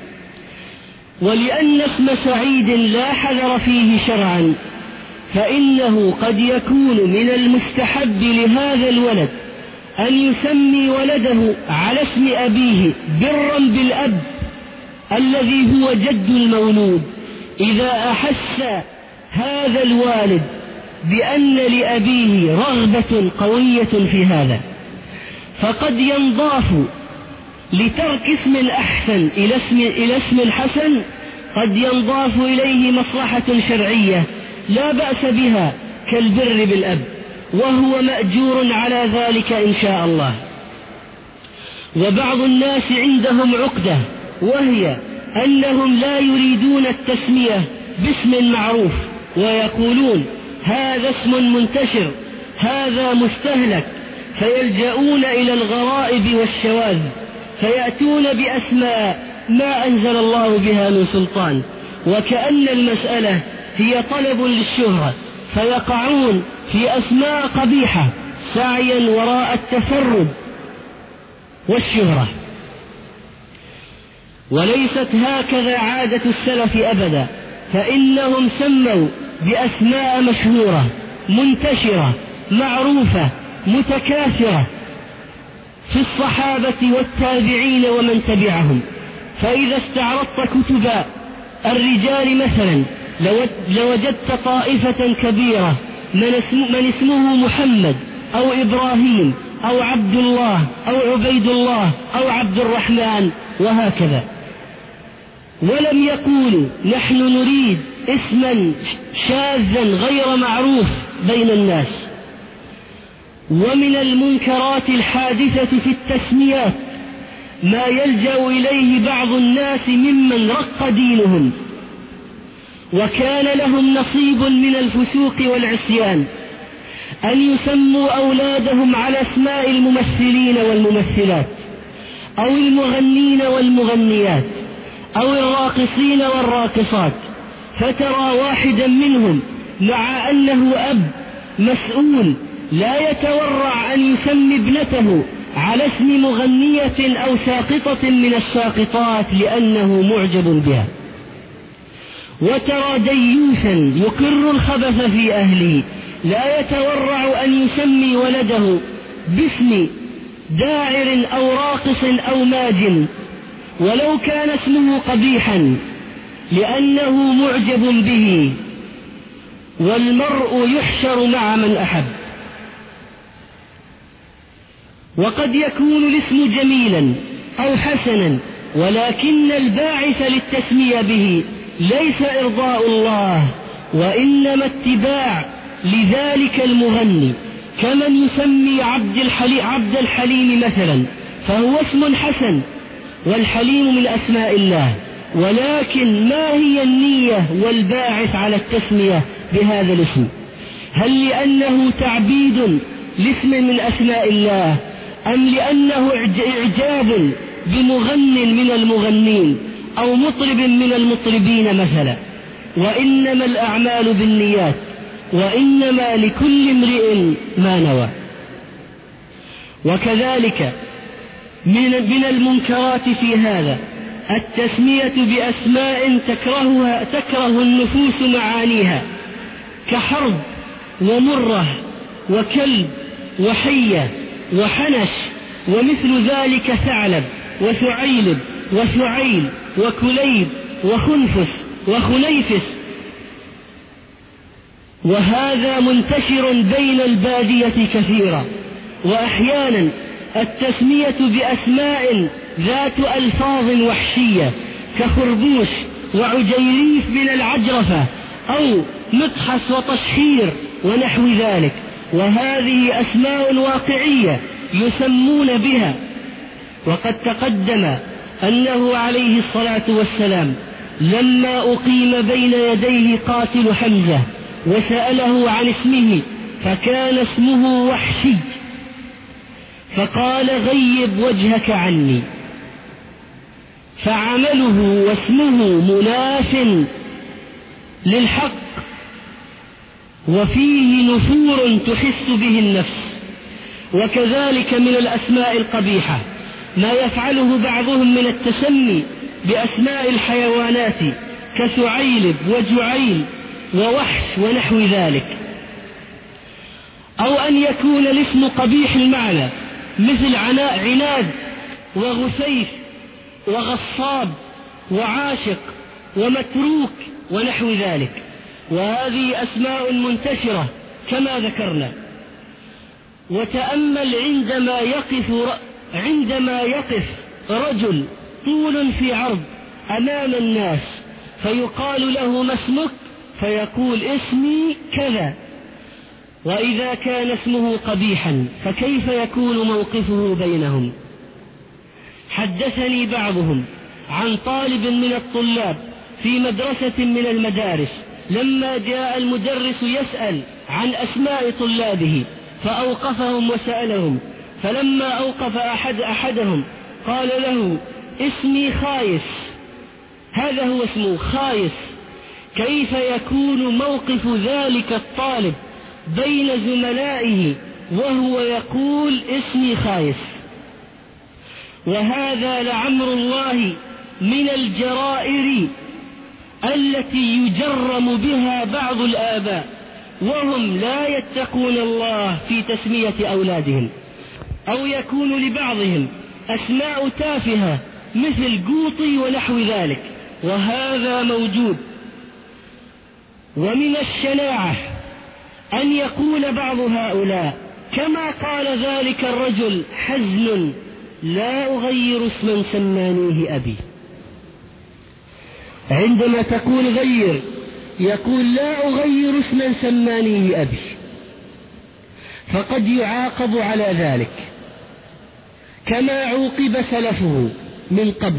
ولأن اسم سعيد لا حذر فيه شرعا، فإنه قد يكون من المستحب لهذا الولد أن يسمي ولده على اسم أبيه برا بالأب الذي هو جد المولود، إذا أحس هذا الوالد بأن لأبيه رغبة قوية في هذا. فقد ينضاف لترك اسم أحسن إلى اسم حسن قد ينضاف إليه مصلحة شرعية لا بأس بها كالبر بالأب، وهو مأجور على ذلك إن شاء الله. وبعض الناس عندهم عقدة، وهي أنهم لا يريدون التسمية باسم معروف، ويقولون هذا اسم منتشر، هذا مستهلك، فيلجؤون إلى الغرائب والشواذ، فيأتون بأسماء ما أنزل الله بها من سلطان، وكأن المسألة هي طلب للشهرة، فيقعون في أسماء قبيحة سعيا وراء التفرد والشهرة. وليست هكذا عادة السلف أبدا، فإنهم سموا بأسماء مشهورة منتشرة معروفة متكاثرة في الصحابة والتابعين ومن تبعهم. فإذا استعرضت كتب الرجال مثلا لوجدت طائفة كبيرة من اسمه محمد أو إبراهيم أو عبد الله أو عبيد الله أو عبد الرحمن وهكذا، ولم يقولوا نحن نريد اسما شاذا غير معروف بين الناس. ومن المنكرات الحادثة في التسميات ما يلجأ إليه بعض الناس ممن رق دينهم وكان لهم نصيب من الفسوق والعصيان، أن يسموا أولادهم على اسماء الممثلين والممثلات، أو المغنين والمغنيات، أو الراقصين والراقصات، فترى واحدا منهم مع أنه أب مسؤول لا يتورع أن يسمي ابنته على اسم مغنية أو ساقطة من الساقطات لأنه معجب بها. وترى ديوثا يقر الخبث في أهله لا يتورع أن يسمي ولده باسم داعر أو راقص أو ماج ولو كان اسمه قبيحا لأنه معجب به. والمرء يحشر مع من أحب. وقد يكون الاسم جميلا أو حسنا، ولكن الباعث للتسمية به ليس إرضاء الله، وإنما اتباع لذلك المغني، كمن يسمي عبد الحليم مثلا، فهو اسم حسن والحليم من أسماء الله، ولكن ما هي النية والباعث على التسمية بهذا الاسم؟ هل لأنه تعبيد لاسم من أسماء الله، أم لأنه إعجاب بمغن من المغنين أو مطرب من المطربين مثلا؟ وإنما الأعمال بالنيات، وإنما لكل امرئ ما نوى. وكذلك من المنكرات في هذا التسمية بأسماء تكره النفوس معانيها، كحرب ومرة وكلب وحية وحنش ومثل ذلك، ثعلب وثعيلب وثعيل وكليب وخنفس وخنيفس. وهذا منتشر بين البادية كثيرا. وأحيانا التسمية بأسماء ذات ألفاظ وحشية كخربوش وعجيريف من العجرفة أو مطحس وطشخير ونحو ذلك، وهذه أسماء واقعية يسمون بها. وقد تقدم أنه عليه الصلاة والسلام لما أقيم بين يديه قاتل حمزة وسأله عن اسمه فكان اسمه وحشي، فقال غيب وجهك عني، فعمله واسمه مناف للحق وفيه نفور تحس به النفس. وكذلك من الأسماء القبيحة ما يفعله بعضهم من التسمي بأسماء الحيوانات كثعيلب وجعيل ووحش ونحو ذلك، أو أن يكون الاسم قبيح المعنى مثل عناد وغثيث وغصاب وعاشق ومتروك ونحو ذلك. وهذه أسماء منتشرة كما ذكرنا. وتأمل عندما يقف رجل طول في عرض أمام الناس فيقال له ما اسمك؟ فيقول اسمي كذا. وإذا كان اسمه قبيحا فكيف يكون موقفه بينهم؟ حدثني بعضهم عن طالب من الطلاب في مدرسة من المدارس لما جاء المدرس يسأل عن أسماء طلابه فأوقفهم وسألهم، فلما أوقف أحدهم قال له اسمي خايس، هذا هو اسمه خايس. كيف يكون موقف ذلك الطالب بين زملائه وهو يقول اسمي خايس؟ وهذا لعمر الله من الجرائر التي يجرم بها بعض الآباء وهم لا يتقون الله في تسمية أولادهم، أو يكون لبعضهم أسماء تافهة مثل قوطي ونحو ذلك، وهذا موجود. ومن الشناعة أن يقول بعض هؤلاء كما قال ذلك الرجل حزن لا أغير اسما سمانيه أبي. عندما تقول غير يقول لا أغير اسما سمانيه أبي، فقد يعاقب على ذلك كما عوقب سلفه من قبل.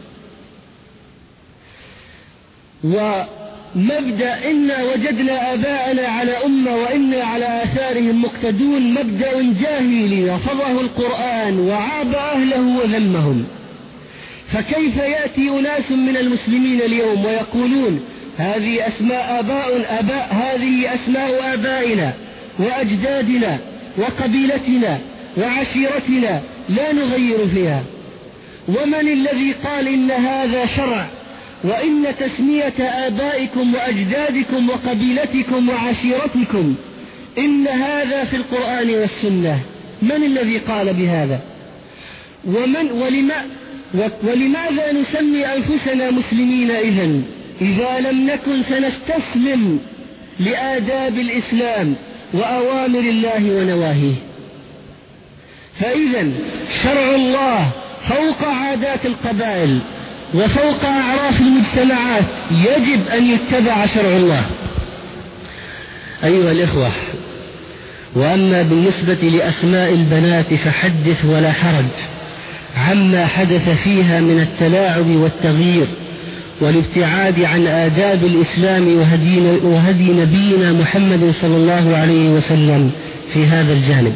ومبدأ إنا وجدنا آباءنا على أمة وإنا على آثارهم مقتدون مبدأ جاهلي رفضه القرآن وعاب أهله وذمهم. فكيف يأتي أناس من المسلمين اليوم ويقولون هذه أسماء آباء هذه أسماء آبائنا وأجدادنا وقبيلتنا وعشيرتنا لا نغير فيها؟ ومن الذي قال إن هذا شرع وإن تسمية آبائكم وأجدادكم وقبيلتكم وعشيرتكم إن هذا في القرآن والسنة؟ من الذي قال بهذا؟ ولماذا نسمي أنفسنا مسلمين إذا لم نكن سنستسلم لآداب الإسلام وأوامر الله ونواهيه؟ فإذا شرع الله فوق عادات القبائل وفوق أعراف المجتمعات، يجب أن يتبع شرع الله. أيها الإخوة، وأما بالنسبة لأسماء البنات فحدث ولا حرج عما حدث فيها من التلاعب والتغيير والابتعاد عن آداب الإسلام وهدي نبينا محمد صلى الله عليه وسلم في هذا الجانب.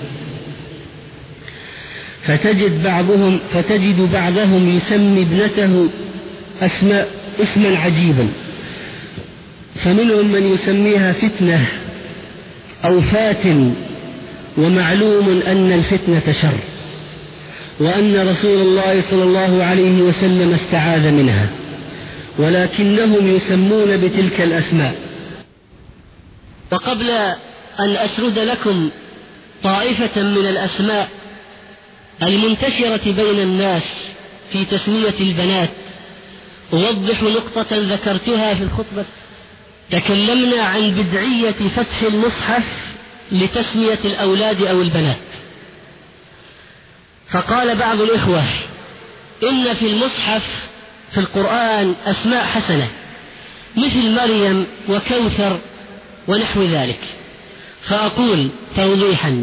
فتجد بعضهم يسمي ابنته اسما عجيبا، فمنهم من يسميها فتنة أو فاتن، ومعلوم أن الفتنة شر، وأن رسول الله صلى الله عليه وسلم استعاذ منها، ولكنهم يسمون بتلك الأسماء. وقبل أن أسرد لكم طائفة من الأسماء المنتشرة بين الناس في تسمية البنات، أوضح نقطة ذكرتها في الخطبة. تكلمنا عن بدعية فتح المصحف لتسمية الأولاد أو البنات، فقال بعض الإخوة إن في المصحف في القرآن أسماء حسنة مثل مريم وكوثر ونحو ذلك. فأقول توضيحا: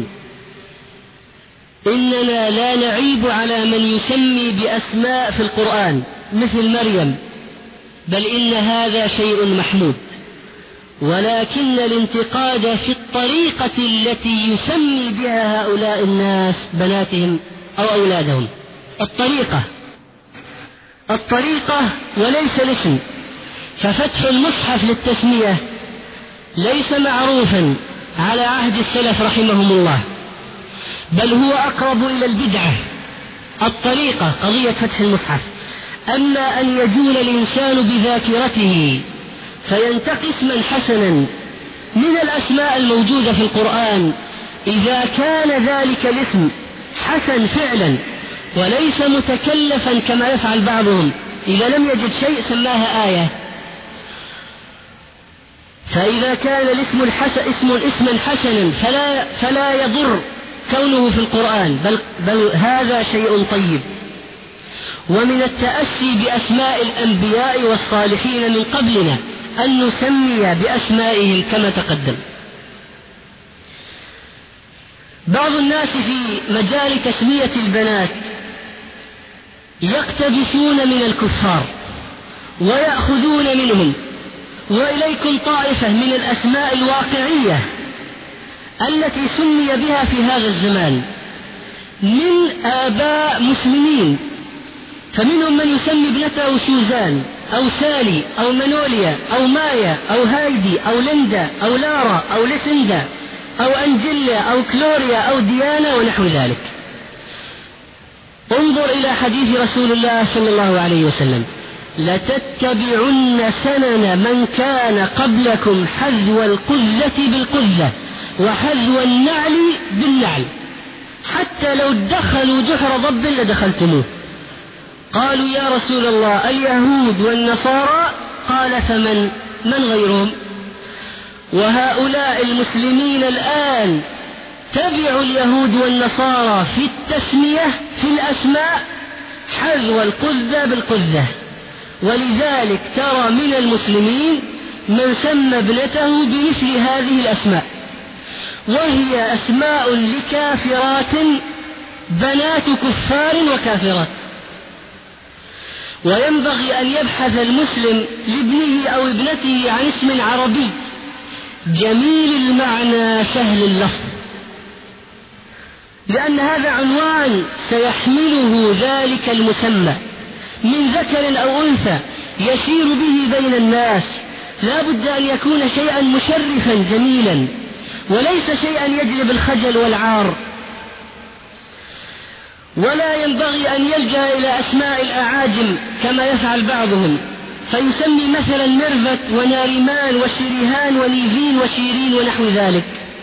إننا لا نعيب على من يسمي بأسماء في القرآن مثل مريم، بل إن هذا شيء محمود، ولكن الانتقاد في الطريقة التي يسمي بها هؤلاء الناس بناتهم أو أولادهم. الطريقة وليس الاسم. ففتح المصحف للتسمية ليس معروفا على عهد السلف رحمهم الله، بل هو أقرب إلى البدعة. الطريقة قضية فتح المصحف. أما أن يجول الإنسان بذاكرته فينتقي اسما حسنا من الأسماء الموجودة في القرآن، إذا كان ذلك الاسم حسن فعلا وليس متكلفا كما يفعل بعضهم، إذا لم يجد شيء سماها آية. فإذا كان الاسم اسما حسنا فلا يضر كونه في القرآن، بل هذا شيء طيب. ومن التأسي بأسماء الأنبياء والصالحين من قبلنا أن نسمي بأسمائهم كما تقدم. بعض الناس في مجال تسمية البنات يقتبسون من الكفار ويأخذون منهم، وإليكم طائفة من الأسماء الواقعية التي سمي بها في هذا الزمان من آباء مسلمين، فمنهم من يسمي ابنته سوزان أو سالي أو منوليا أو مايا أو هايدي أو ليندا أو لارا أو ليسندا أو أنجيلا أو كلوريا أو ديانا ونحو ذلك. انظر إلى حديث رسول الله صلى الله عليه وسلم: لتتبعن سنن من كان قبلكم حذو القذة بالقذة وحذو النعل بالنعل حتى لو دخلوا جحر ضب لدخلتموه. قالوا: يا رسول الله اليهود والنصارى؟ قال: فمن غيرهم؟ وهؤلاء المسلمين الآن تبعوا اليهود والنصارى في التسمية في الأسماء حذو القذة بالقذة، ولذلك ترى من المسلمين من سمى ابنته بمثل هذه الأسماء، وهي أسماء لكافرات، بنات كفار وكافرات. وينبغي أن يبحث المسلم لابنه أو ابنته عن اسم عربي جميل المعنى سهل اللفظ، لأن هذا عنوان سيحمله ذلك المسمى من ذكر أو أنثى يسير به بين الناس. لا بد أن يكون شيئا مشرفا جميلا، وليس شيئا يجلب الخجل والعار. ولا ينبغي أن يلجأ إلى أسماء الأعاجم كما يفعل بعضهم، فيسمي مثلا ميرفت وناريمان وشريهان ونيفين وشيرين ونحو ذلك.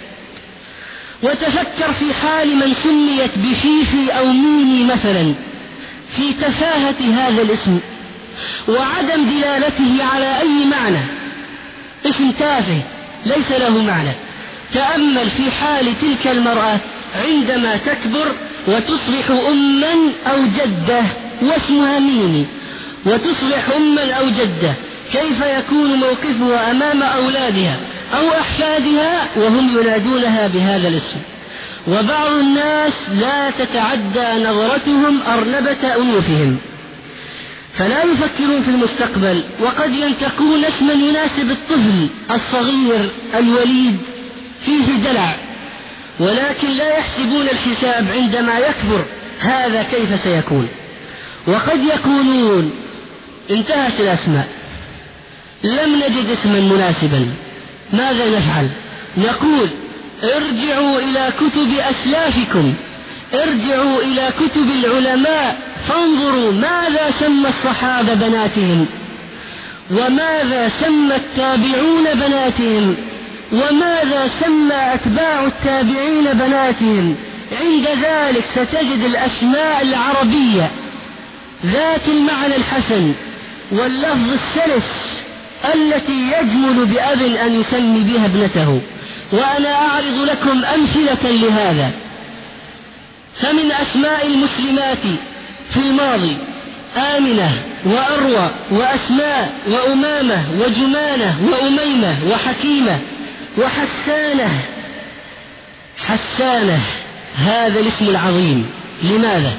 وتفكر في حال من سميت بفيفي أو ميمي مثلا، في تفاهة هذا الاسم وعدم دلالته على أي معنى. اسم تافه ليس له معنى. تأمل في حال تلك المرأة عندما تكبر وتصبح أما أو جدة واسمها ميمي، وتصبح أما أو جدة، كيف يكون موقفها أمام أولادها أو أحفادها وهم ينادونها بهذا الاسم. وبعض الناس لا تتعدى نظرتهم أرنبة أنوفهم، فلا يفكرون في المستقبل، وقد ينتقون اسما يناسب الطفل الصغير الوليد فيه دلع، ولكن لا يحسبون الحساب عندما يكبر هذا كيف سيكون. وقد يكونون انتهت الأسماء، لم نجد اسما مناسبا، ماذا نفعل؟ نقول: ارجعوا إلى كتب أسلافكم، ارجعوا إلى كتب العلماء، فانظروا ماذا سمى الصحابة بناتهم، وماذا سمى التابعون بناتهم، وماذا سمى أتباع التابعين بناتهم. عند ذلك ستجد الأسماء العربية ذات المعنى الحسن واللفظ السلس التي يجمل بأب أن يسمي بها ابنته. وأنا أعرض لكم أمثلة لهذا. فمن أسماء المسلمات في الماضي آمنة وأروى وأسماء وأمامة وجمانة وأميمة وحكيمة وحسانة. حسانة هذا الاسم العظيم، لماذا؟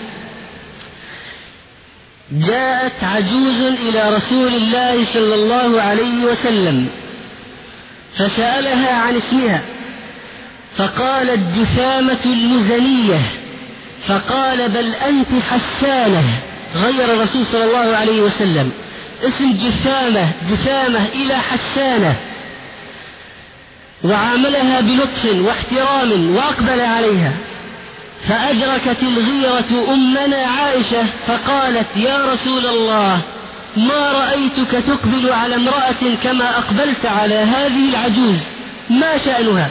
جاءت عجوز إلى رسول الله صلى الله عليه وسلم فسألها عن اسمها، فقالت: جثامة المزنية. فقال: بل أنت حسانة. غير الرسول صلى الله عليه وسلم اسم جثامة إلى حسانة، وعاملها بلطف واحترام وأقبل عليها. فأدركت الغيرة أمنا عائشة فقالت: يا رسول الله، ما رأيتك تقبل على امرأة كما أقبلت على هذه العجوز، ما شأنها؟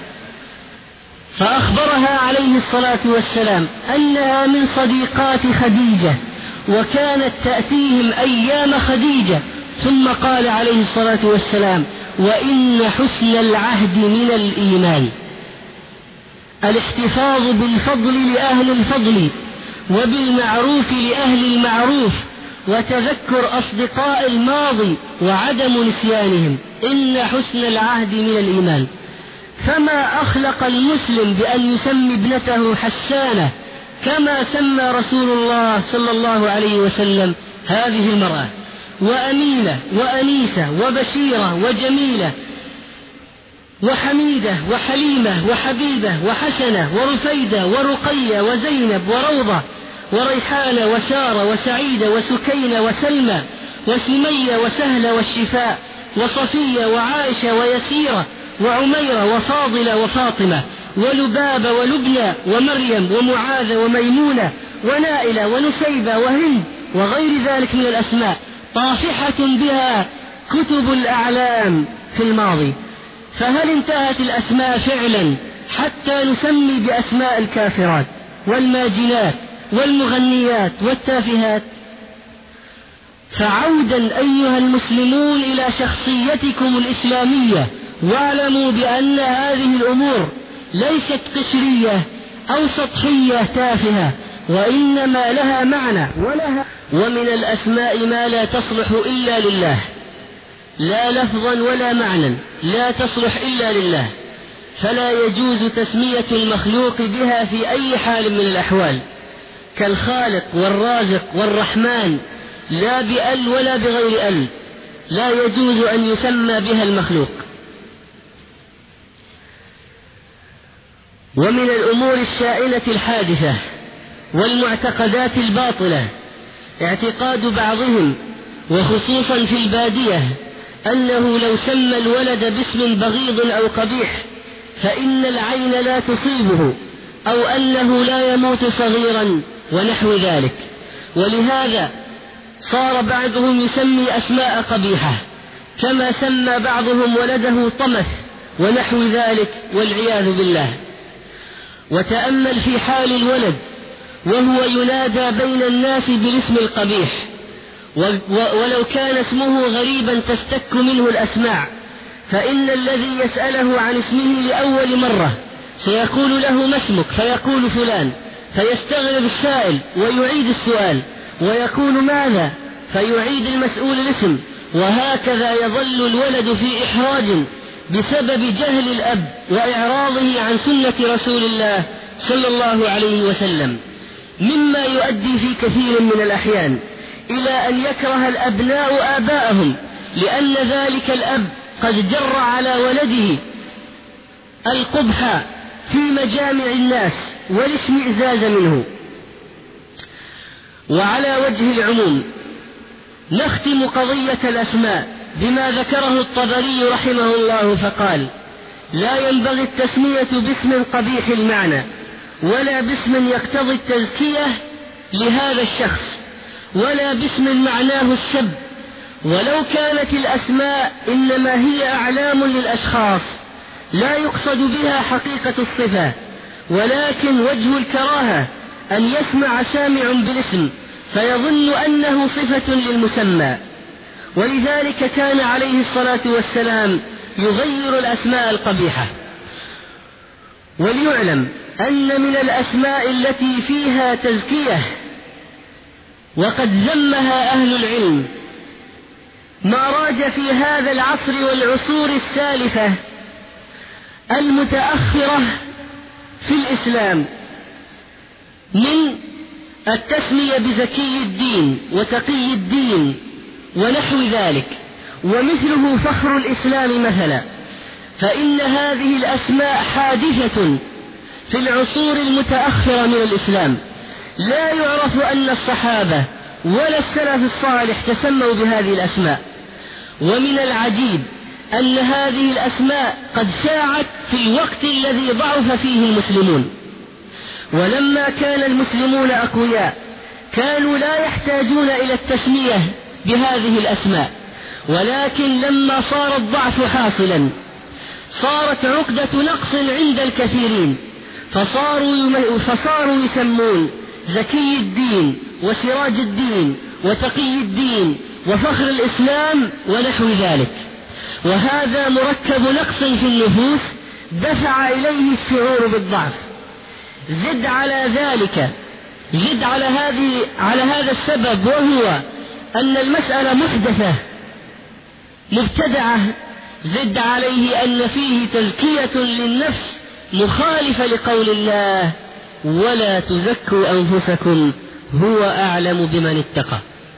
فأخبرها عليه الصلاة والسلام أنها من صديقات خديجة، وكانت تأتيهم أيام خديجة. ثم قال عليه الصلاة والسلام: وإن حسن العهد من الإيمان. الاحتفاظ بالفضل لأهل الفضل، وبالمعروف لأهل المعروف، وتذكر أصدقاء الماضي وعدم نسيانهم، إن حسن العهد من الإيمان. فما أخلق المسلم بأن يسمي ابنته حسانة كما سمى رسول الله صلى الله عليه وسلم هذه المرأة، وأمينة وأنيسة وبشيرة وجميلة وحميدة وحليمة وحبيبة وحسنة ورفيدة ورقية وزينب وروضة وريحانة وسارة وسعيدة وسكينة وسلمى وسمية وسهلة والشفاء وصفية وعائشة ويسيرة وعميرة وفاضلة وفاطمة ولبابة ولبنى ومريم ومعاذ وميمونة ونائلة ونسيبة وهند وغير ذلك من الأسماء، طافحة بها كتب الأعلام في الماضي. فهل انتهت الأسماء فعلا حتى نسمي بأسماء الكافرات والماجنات والمغنيات والتافهات؟ فعودا أيها المسلمون إلى شخصيتكم الإسلامية، واعلموا بأن هذه الأمور ليست قشرية أو سطحية تافهة، وإنما لها معنى ومن الأسماء ما لا تصلح إلا لله، لا لفظا ولا معنى، لا تصلح إلا لله، فلا يجوز تسمية المخلوق بها في أي حال من الأحوال، كالخالق والرازق والرحمن، لا بأل ولا بغير أل، لا يجوز أن يسمى بها المخلوق. ومن الأمور الشائنة الحادثة والمعتقدات الباطلة اعتقاد بعضهم وخصوصا في البادية أنه لو سمى الولد باسم بغيض أو قبيح فإن العين لا تصيبه، أو أنه لا يموت صغيرا ونحو ذلك، ولهذا صار بعضهم يسمي أسماء قبيحة، كما سمى بعضهم ولده طمث ونحو ذلك والعياذ بالله. وتأمل في حال الولد وهو ينادى بين الناس بالاسم القبيح، ولو كان اسمه غريبا تستك منه الأسماع، فإن الذي يسأله عن اسمه لأول مرة سيقول له ما اسمك؟ فيقول فلان، فيستغرب السائل ويعيد السؤال ويقول ماذا؟ فيعيد المسؤول الاسم، وهكذا يظل الولد في إحراج بسبب جهل الأب وإعراضه عن سنة رسول الله صلى الله عليه وسلم، مما يؤدي في كثير من الأحيان إلى أن يكره الأبناء آباءهم، لأن ذلك الأب قد جر على ولده القبح في مجامع الناس والاشمئزاز منه. وعلى وجه العموم نختم قضية الأسماء بما ذكره الطبري رحمه الله فقال: لا ينبغي التسمية باسم قبيح المعنى ولا باسم يقتضي التزكية لهذا الشخص، ولا باسم معناه السب، ولو كانت الأسماء إنما هي أعلام للأشخاص لا يقصد بها حقيقة الصفة، ولكن وجه الكراهة أن يسمع سامع بالاسم فيظن أنه صفة للمسمى، ولذلك كان عليه الصلاة والسلام يغير الأسماء القبيحة. وليعلم أن من الأسماء التي فيها تزكية وقد ذمها أهل العلم ما راج في هذا العصر والعصور السالفة المتأخرة في الإسلام من التسمية بزكي الدين وتقي الدين ونحو ذلك، ومثله فخر الإسلام مثلا، فإن هذه الأسماء حادثة في العصور المتأخرة من الإسلام، لا يعرف أن الصحابة ولا السلف الصالح تسموا بهذه الأسماء. ومن العجيب أن هذه الأسماء قد شاعت في الوقت الذي ضعف فيه المسلمون، ولما كان المسلمون أقوياء كانوا لا يحتاجون إلى التسمية بهذه الأسماء، ولكن لما صار الضعف حاصلا صارت عقدة نقص عند الكثيرين، فصاروا يسمون زكي الدين وسراج الدين وتقي الدين وفخر الإسلام ونحو ذلك، وهذا مركب نقص في النفوس دفع إليه الشعور بالضعف. زد على ذلك زد على هذا السبب، وهو أن المسألة محدثة مبتدعة، زد عليه أن فيه تزكية للنفس مخالفة لقول الله: ولا تزكوا أنفسكم هو أعلم بمن اتقى.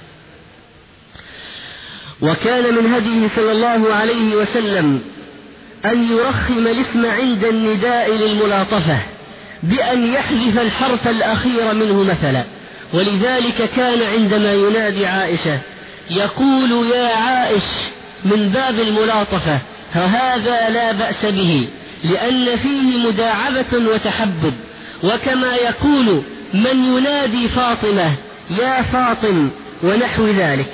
وكان من هديه صلى الله عليه وسلم أن يرخم الاسم عند النداء للملاطفة بأن يحذف الحرف الأخير منه مثلا، ولذلك كان عندما ينادي عائشة يقول: يا عائش، من باب الملاطفة، فهذا لا بأس به لأن فيه مداعبة وتحبب. وكما يقول من ينادي فاطمة: يا فاطم، ونحو ذلك.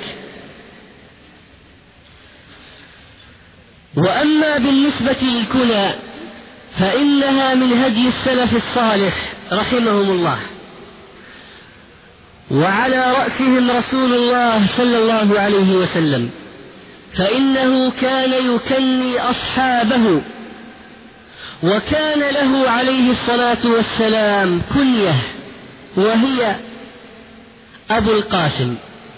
وأما بالنسبة للكنى فإنها من هدي السلف الصالح رحمهم الله، وعلى رأسهم رسول الله صلى الله عليه وسلم، فإنه كان يكني أصحابه، وكان له عليه الصلاة والسلام كنية وهي أبو القاسم.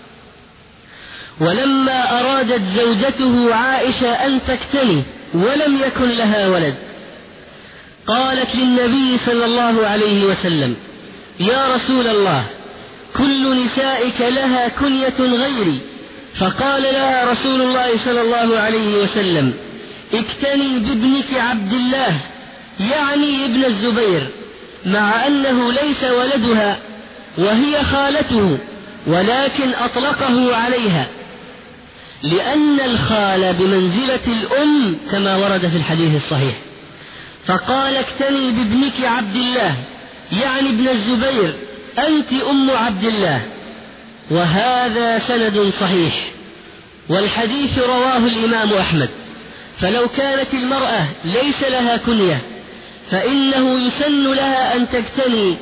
ولما أرادت زوجته عائشة أن تكتني ولم يكن لها ولد، قالت للنبي صلى الله عليه وسلم: يا رسول الله، كل نسائك لها كنية غيري. فقال لها رسول الله صلى الله عليه وسلم: اكتني بابنك عبد الله، يعني ابن الزبير، مع أنه ليس ولدها وهي خالته، ولكن أطلقه عليها لأن الخال بمنزلة الأم كما ورد في الحديث الصحيح. فقال: اكتني بابنك عبد الله، يعني ابن الزبير، أنت أم عبد الله. وهذا سند صحيح، والحديث رواه الإمام أحمد. فلو كانت المرأة ليس لها كنية فإنه يسن لها أن تكتني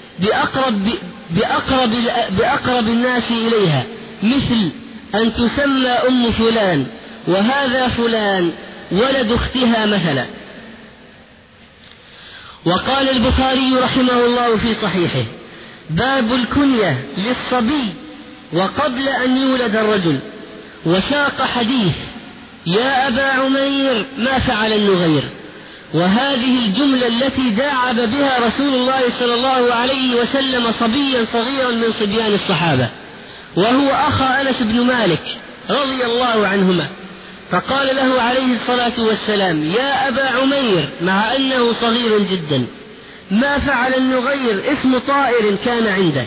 بأقرب الناس إليها، مثل أن تسمى أم فلان، وهذا فلان ولد أختها مثلا. وقال البخاري رحمه الله في صحيحه: باب الكنية للصبي وقبل أن يولد الرجل، وساق حديث: يا أبا عمير، ما فعل النغير. وهذه الجملة التي داعب بها رسول الله صلى الله عليه وسلم صبيا صغيرا من صبيان الصحابة، وهو أخا أنس بن مالك رضي الله عنهما، فقال له عليه الصلاة والسلام: يا أبا عمير، مع أنه صغير جدا. ما فعل النغير اسم طائر كان عنده.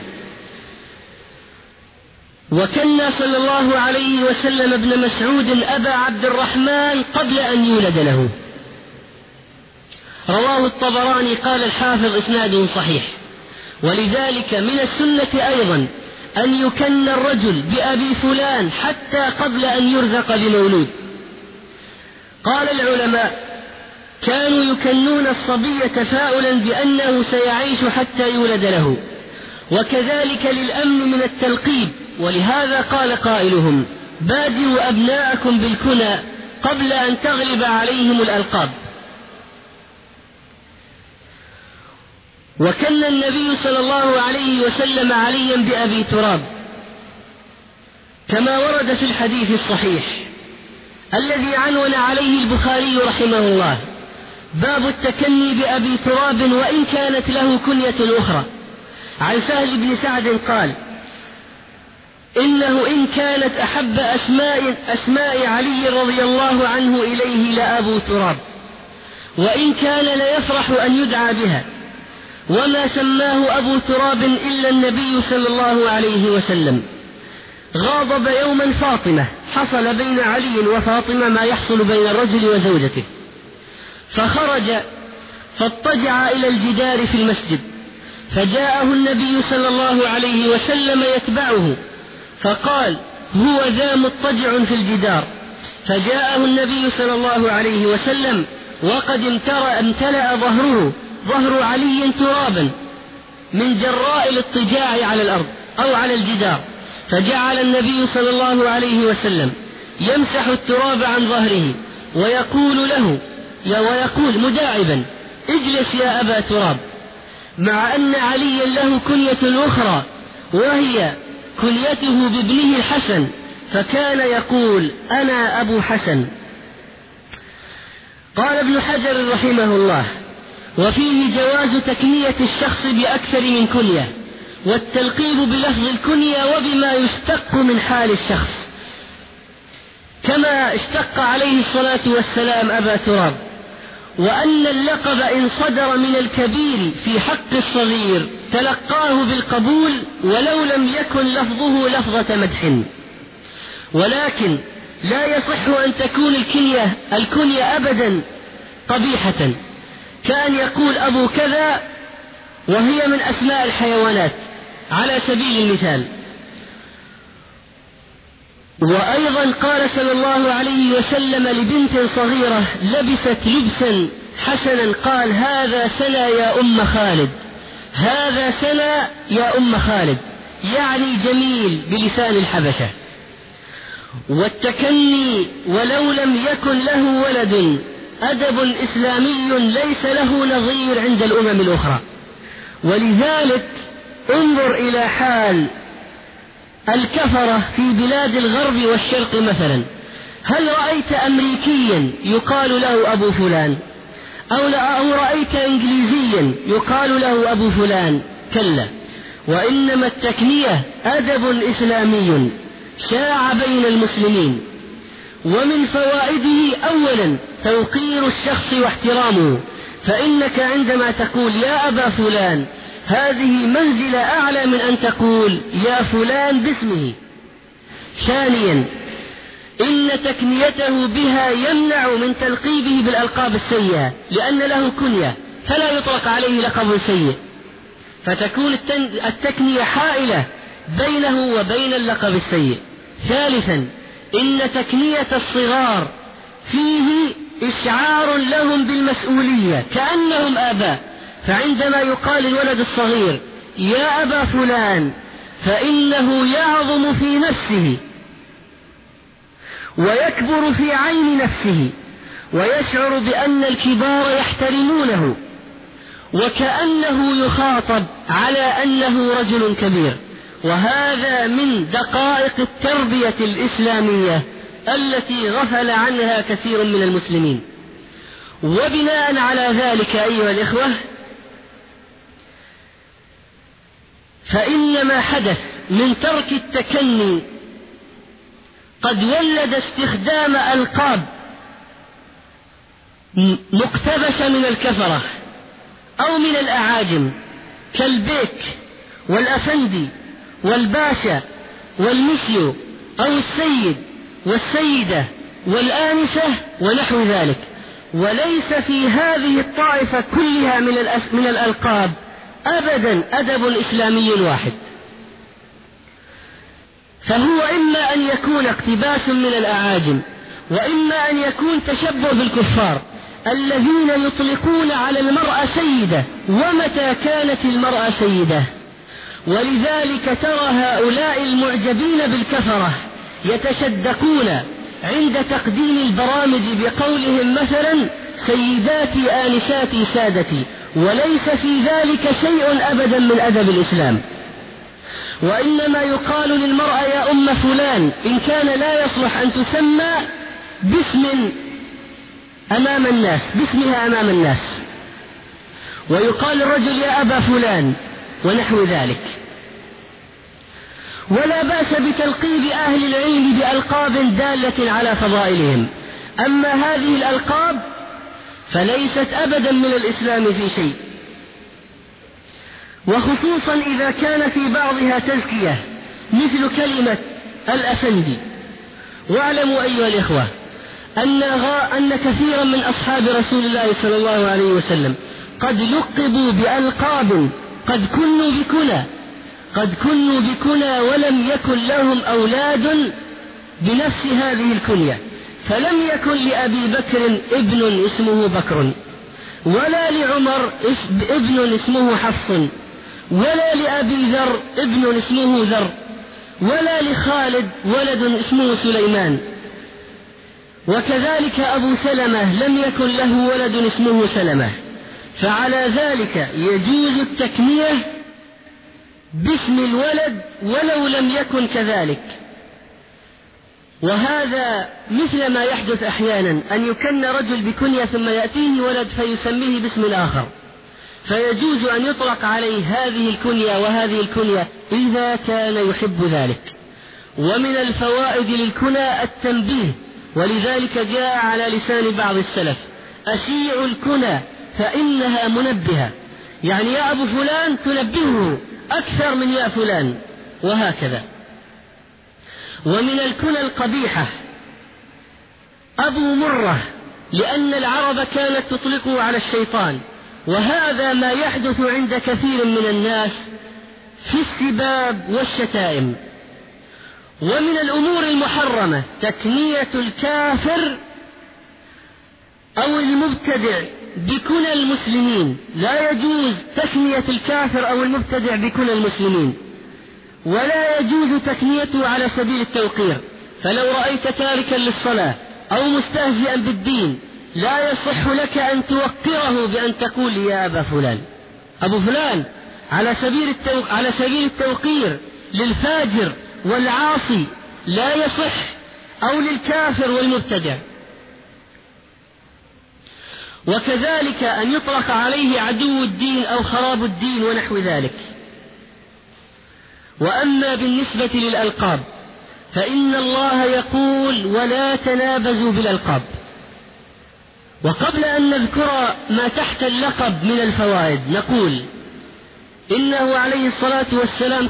وكنا صلى الله عليه وسلم ابن مسعود أبا عبد الرحمن قبل أن يولد له. رواه الطبراني. قال الحافظ: إسناد صحيح. ولذلك من السنة أيضا أن يكن الرجل بأبي فلان حتى قبل أن يرزق بمولود. قال العلماء: كانوا يكنون الصبي تفاؤلا بأنه سيعيش حتى يولد له، وكذلك للأمن من التلقيب. ولهذا قال قائلهم: بادروا أبناءكم بالكنى قبل أن تغلب عليهم الألقاب. وكن النبي صلى الله عليه وسلم عليا بأبي تراب، كما ورد في الحديث الصحيح الذي عنون عليه البخاري رحمه الله: باب التكني بأبي تراب وإن كانت له كنية أخرى. عن سهل بن سعد قال: إنه إن كانت أحب أسماء علي رضي الله عنه إليه لأبو تراب، وإن كان ليفرح أن يدعى بها. وما سماه أبو تراب إلا النبي صلى الله عليه وسلم. غاضب يوما فاطمة، حصل بين علي وفاطمة ما يحصل بين الرجل وزوجته، فخرج فاضطجع إلى الجدار في المسجد، فجاءه النبي صلى الله عليه وسلم يتبعه، فقال: هو ذا مضطجع في الجدار. فجاءه النبي صلى الله عليه وسلم وقد امتلأ ظهر علي ترابا من جراء الاضطجاع على الأرض أو على الجدار. فجعل النبي صلى الله عليه وسلم يمسح التراب عن ظهره ويقول مداعبا: اجلس يا أبا تراب. مع أن عليا له كنية أخرى وهي كنيته بابنه الحسن، فكان يقول أنا أبو حسن. قال ابن حجر رحمه الله: وفيه جواز تكنية الشخص بأكثر من كنية، والتلقيب بلفظ الكنية وبما يشتق من حال الشخص، كما اشتق عليه الصلاة والسلام أبا تراب، وأن اللقب إن صدر من الكبير في حق الصغير تلقاه بالقبول ولو لم يكن لفظه لفظة مدح. ولكن لا يصح أن تكون الكنية أبدا قبيحة، كأن يقول أبو كذا وهي من أسماء الحيوانات على سبيل المثال. وأيضا قال صلى الله عليه وسلم لبنت صغيرة لبست لبسا حسنا قال: هذا سنا يا أم خالد، هذا سنا يا أم خالد، يعني جميل بلسان الحبشة. والتكني ولو لم يكن له ولد أدب إسلامي ليس له نظير عند الأمم الأخرى. ولذلك انظر إلى حال الكفرة في بلاد الغرب والشرق مثلا، هل رأيت أمريكيا يقال له أبو فلان؟ أو رأيت إنجليزيا يقال له أبو فلان؟ كلا، وإنما التكنية أدب إسلامي شاع بين المسلمين، ومن فوائده أولا توقير الشخص واحترامه، فإنك عندما تقول يا أبا فلان هذه منزلة أعلى من أن تقول يا فلان باسمه. ثانيا إن تكنيته بها يمنع من تلقيبه بالألقاب السيئة، لأن له كنية فلا يطلق عليه لقب سيء، فتكون التكنية حائلة بينه وبين اللقب السيء. ثالثا إن تكنية الصغار فيه إشعار لهم بالمسؤولية كأنهم آباء، فعندما يقال الولد الصغير يا أبا فلان فإنه يعظم في نفسه ويكبر في عين نفسه ويشعر بأن الكبار يحترمونه، وكأنه يخاطب على أنه رجل كبير. وهذا من دقائق التربية الإسلامية التي غفل عنها كثير من المسلمين. وبناء على ذلك أيها الإخوة، فإن ما حدث من ترك التكني قد ولد استخدام ألقاب مقتبسة من الكفرة أو من الأعاجم كالبيك والأفندي والباشا والمسيو أو السيد والسيدة والآنسة ونحو ذلك، وليس في هذه الطائفة كلها من الألقاب أبدا أدب إسلامي واحد، فهو إما أن يكون اقتباس من الأعاجم، وإما أن يكون تشبه بالكفار الذين يطلقون على المرأة سيدة ومتى كانت المرأة سيدة. ولذلك ترى هؤلاء المعجبين بالكفرة يتشدقون عند تقديم البرامج بقولهم مثلا سيداتي آنساتي سادتي، وليس في ذلك شيء أبدا من أدب الإسلام. وإنما يقال للمرأة يا أم فلان إن كان لا يصلح أن تسمى باسم أمام الناس، باسمها أمام الناس، ويقال الرجل يا أبا فلان ونحو ذلك. ولا بأس بتلقيب أهل العلم بألقاب دالة على فضائلهم، أما هذه الألقاب فليست أبدا من الإسلام في شيء، وخصوصا إذا كان في بعضها تزكية مثل كلمة الأفندي. واعلموا أيها الإخوة أن كثيرا من أصحاب رسول الله صلى الله عليه وسلم قد لقبوا بألقاب قد كنوا بكنى ولم يكن لهم أولاد بنفس هذه الكنية، فلم يكن لأبي بكر ابن اسمه بكر، ولا لعمر ابن اسمه حفص، ولا لأبي ذر ابن اسمه ذر، ولا لخالد ولد اسمه سليمان، وكذلك أبو سلمة لم يكن له ولد اسمه سلمة. فعلى ذلك يجوز التكنية باسم الولد ولو لم يكن كذلك. وهذا مثل ما يحدث أحيانا أن يكن رجل بكنية ثم يأتيه ولد فيسميه باسم آخر، فيجوز أن يطلق عليه هذه الكنية وهذه الكنية إذا كان يحب ذلك. ومن الفوائد للكنى التنبيه، ولذلك جاء على لسان بعض السلف: أشيع الكنى فإنها منبهة، يعني يا أبو فلان تنبهه أكثر من يا فلان، وهكذا. ومن الكنى القبيحة أبو مرة، لأن العرب كانت تطلقه على الشيطان، وهذا ما يحدث عند كثير من الناس في السباب والشتائم. ومن الأمور المحرمة تكنية الكافر أو المبتدع بكنى المسلمين، لا يجوز تكنية الكافر أو المبتدع بكنى المسلمين، ولا يجوز تكنيته على سبيل التوقير. فلو رأيت تاركا للصلاة أو مستهزئا بالدين لا يصح لك أن توقره بأن تقول يا أبا فلان، أبو فلان، على سبيل التوقير للفاجر والعاصي لا يصح، أو للكافر والمبتدع. وكذلك أن يطلق عليه عدو الدين أو خراب الدين ونحو ذلك. وأما بالنسبة للألقاب فإن الله يقول: ولا تنابزوا بالألقاب. وقبل أن نذكر ما تحت اللقب من الفوائد نقول إنه عليه الصلاة والسلام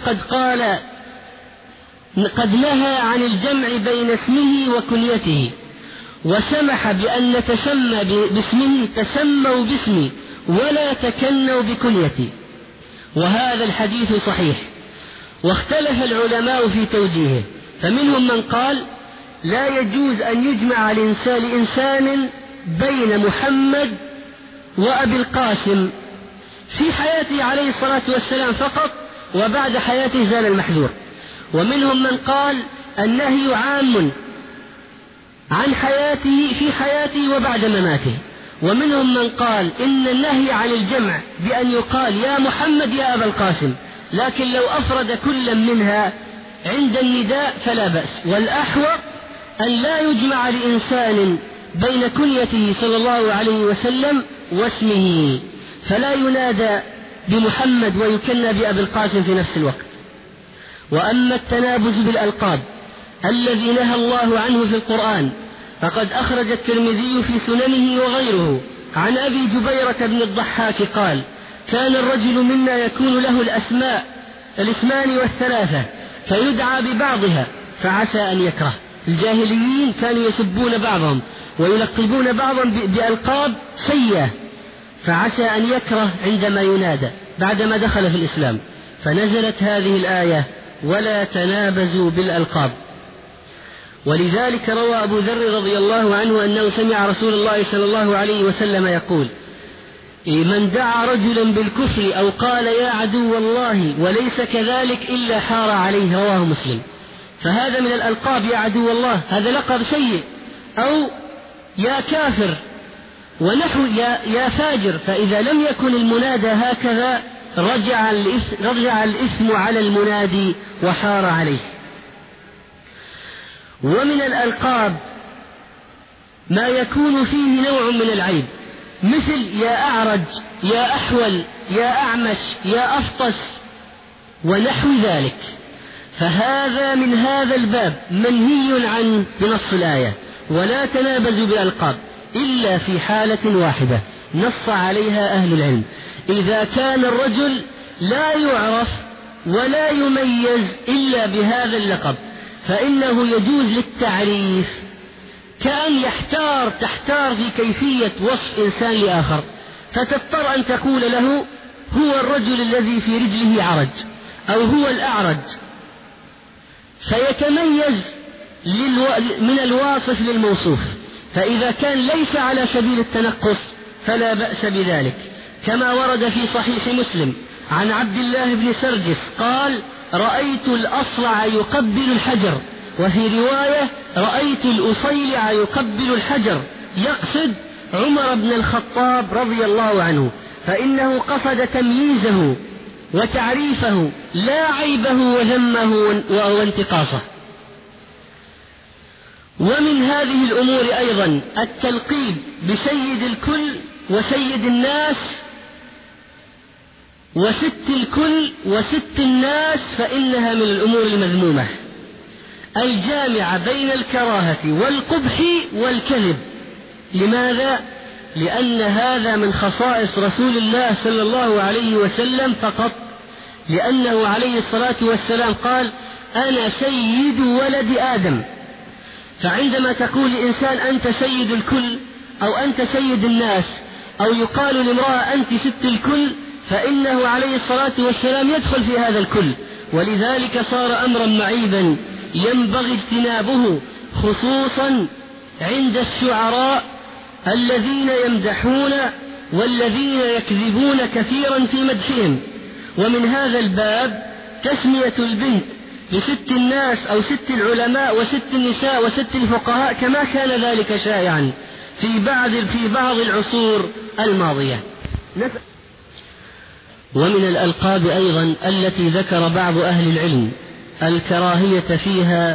قد نهى عن الجمع بين اسمه وكنيته، وسمح بأن نتسمى باسمه: تسموا باسمي ولا تكنوا بكنيتي. وهذا الحديث صحيح، واختلف العلماء في توجيهه، فمنهم من قال: لا يجوز أن يجمع لإنسان بين محمد وأبي القاسم في حياته عليه الصلاة والسلام فقط، وبعد حياته زال المحذور. ومنهم من قال: النهي عام عن حياته في حياته وبعد مماته. ومنهم من قال إن النهي عن الجمع بأن يقال يا محمد يا أبا القاسم، لكن لو أفرد كل منها عند النداء فلا بأس. والأحوط أن لا يجمع لإنسان بين كنيته صلى الله عليه وسلم واسمه، فلا ينادى بمحمد ويكنى بأبي القاسم في نفس الوقت. وأما التنابز بالألقاب الذي نهى الله عنه في القرآن فقد أخرج الترمذي في سننه وغيره عن أبي جبيرة بن الضحاك قال: كان الرجل منا يكون له الاسمان والثلاثة فيدعى ببعضها فعسى أن يكره. الجاهليين كانوا يسبون بعضهم ويلقبون بعضا بألقاب سيئة، فعسى أن يكره عندما ينادى بعدما دخل في الإسلام، فنزلت هذه الآية: ولا تنابزوا بالألقاب. ولذلك روى أبو ذر رضي الله عنه أنه سمع رسول الله صلى الله عليه وسلم يقول: من دعا رجلا بالكفر أو قال يا عدو الله وليس كذلك إلا حار عليه، رواه مسلم. فهذا من الألقاب: يا عدو الله، هذا لقب سيء، أو يا كافر، ونحو يا فاجر. فإذا لم يكن المنادى هكذا رجع الإثم على المنادي وحار عليه. ومن الألقاب ما يكون فيه نوع من العيب، مثل يا أعرج، يا أحول، يا أعمش، يا أفطس ونحو ذلك، فهذا من هذا الباب منهي عنه بنص الآية: ولا تنابزوا بالألقاب، إلا في حالة واحدة نص عليها أهل العلم: إذا كان الرجل لا يعرف ولا يميز إلا بهذا اللقب فإنه يجوز للتعريف، كأن تحتار في كيفية وصف إنسان لآخر، فتضطر أن تقول له هو الرجل الذي في رجله عرج، أو هو الأعرج، فيتميز من الواصف للموصوف. فإذا كان ليس على سبيل التنقص فلا بأس بذلك، كما ورد في صحيح مسلم عن عبد الله بن سرجس قال: رأيت الأصلع يقبل الحجر، وفي رواية: رأيت الأصيلع يقبل الحجر، يقصد عمر بن الخطاب رضي الله عنه. فإنه قصد تمييزه وتعريفه لا عيبه وذمه وانتقاصه. ومن هذه الأمور أيضا التلقيب بسيد الكل وسيد الناس وست الكل وست الناس، فإنها من الأمور المذمومة الجامعة بين الكراهة والقبح والكذب. لماذا؟ لأن هذا من خصائص رسول الله صلى الله عليه وسلم فقط، لأنه عليه الصلاة والسلام قال: أنا سيد ولد آدم. فعندما تقول لإنسان أنت سيد الكل أو أنت سيد الناس، أو يقال لامرأة أنت ست الكل، فإنه عليه الصلاة والسلام يدخل في هذا الكل. ولذلك صار أمرا معيبا ينبغي اجتنابه، خصوصا عند الشعراء الذين يمدحون والذين يكذبون كثيرا في مدحهم. ومن هذا الباب تسمية البنت بست الناس أو ست العلماء وست النساء وست الفقهاء كما كان ذلك شائعا في بعض العصور الماضية. ومن الألقاب أيضا التي ذكر بعض أهل العلم الكراهية فيها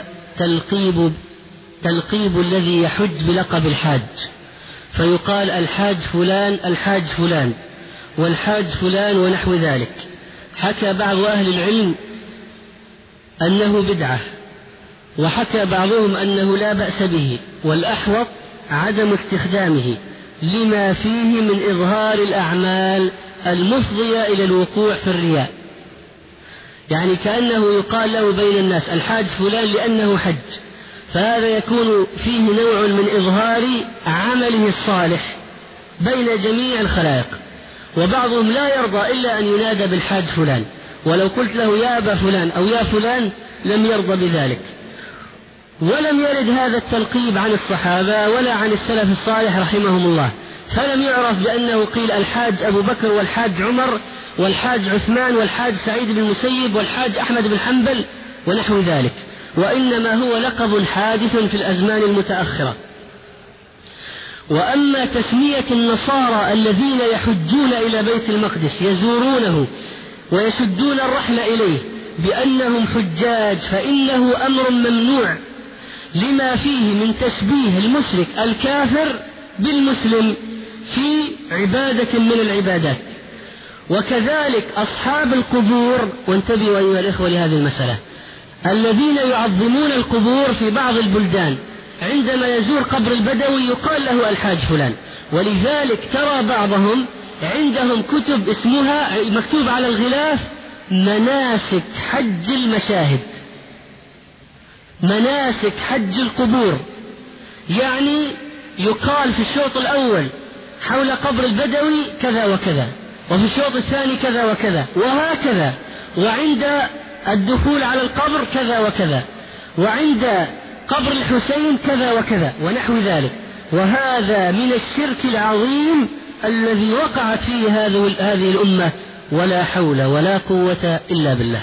تلقيب الذي يحج بلقب الحاج، فيقال الحاج فلان الحاج فلان والحاج فلان ونحو ذلك. حكى بعض أهل العلم أنه بدعة، وحكى بعضهم أنه لا بأس به، والأحوط عدم استخدامه لما فيه من إظهار الأعمال المفضية إلى الوقوع في الرياء. يعني كأنه يقال له بين الناس الحاج فلان لأنه حج، فهذا يكون فيه نوع من إظهار عمله الصالح بين جميع الخلائق. وبعضهم لا يرضى إلا أن ينادى بالحاج فلان، ولو قلت له يا أبا فلان أو يا فلان لم يرضى بذلك. ولم يرد هذا التلقيب عن الصحابة ولا عن السلف الصالح رحمهم الله، فلم يعرف بأنه قيل الحاج أبو بكر والحاج عمر والحاج عثمان والحاج سعيد بن المسيب والحاج أحمد بن حنبل ونحو ذلك، وإنما هو لقب حادث في الأزمان المتأخرة. وأما تسمية النصارى الذين يحجون إلى بيت المقدس يزورونه ويشدون الرحل إليه بأنهم حجاج، فإنه أمر ممنوع لما فيه من تشبيه المشرك الكافر بالمسلم في عبادة من العبادات. وكذلك أصحاب القبور، وانتبهوا أيها الإخوة لهذه المسألة، الذين يعظمون القبور في بعض البلدان عندما يزور قبر البدوي يقال له الحاج فلان. ولذلك ترى بعضهم عندهم كتب اسمها مكتوب على الغلاف مناسك حج المشاهد، مناسك حج القبور. يعني يقال في الشوط الأول حول قبر البدوي كذا وكذا، وفي الشوط الثاني كذا وكذا، وهكذا، وعند الدخول على القبر كذا وكذا، وعند قبر الحسين كذا وكذا ونحو ذلك. وهذا من الشرك العظيم الذي وقعت فيه هذه الأمة، ولا حول ولا قوة إلا بالله.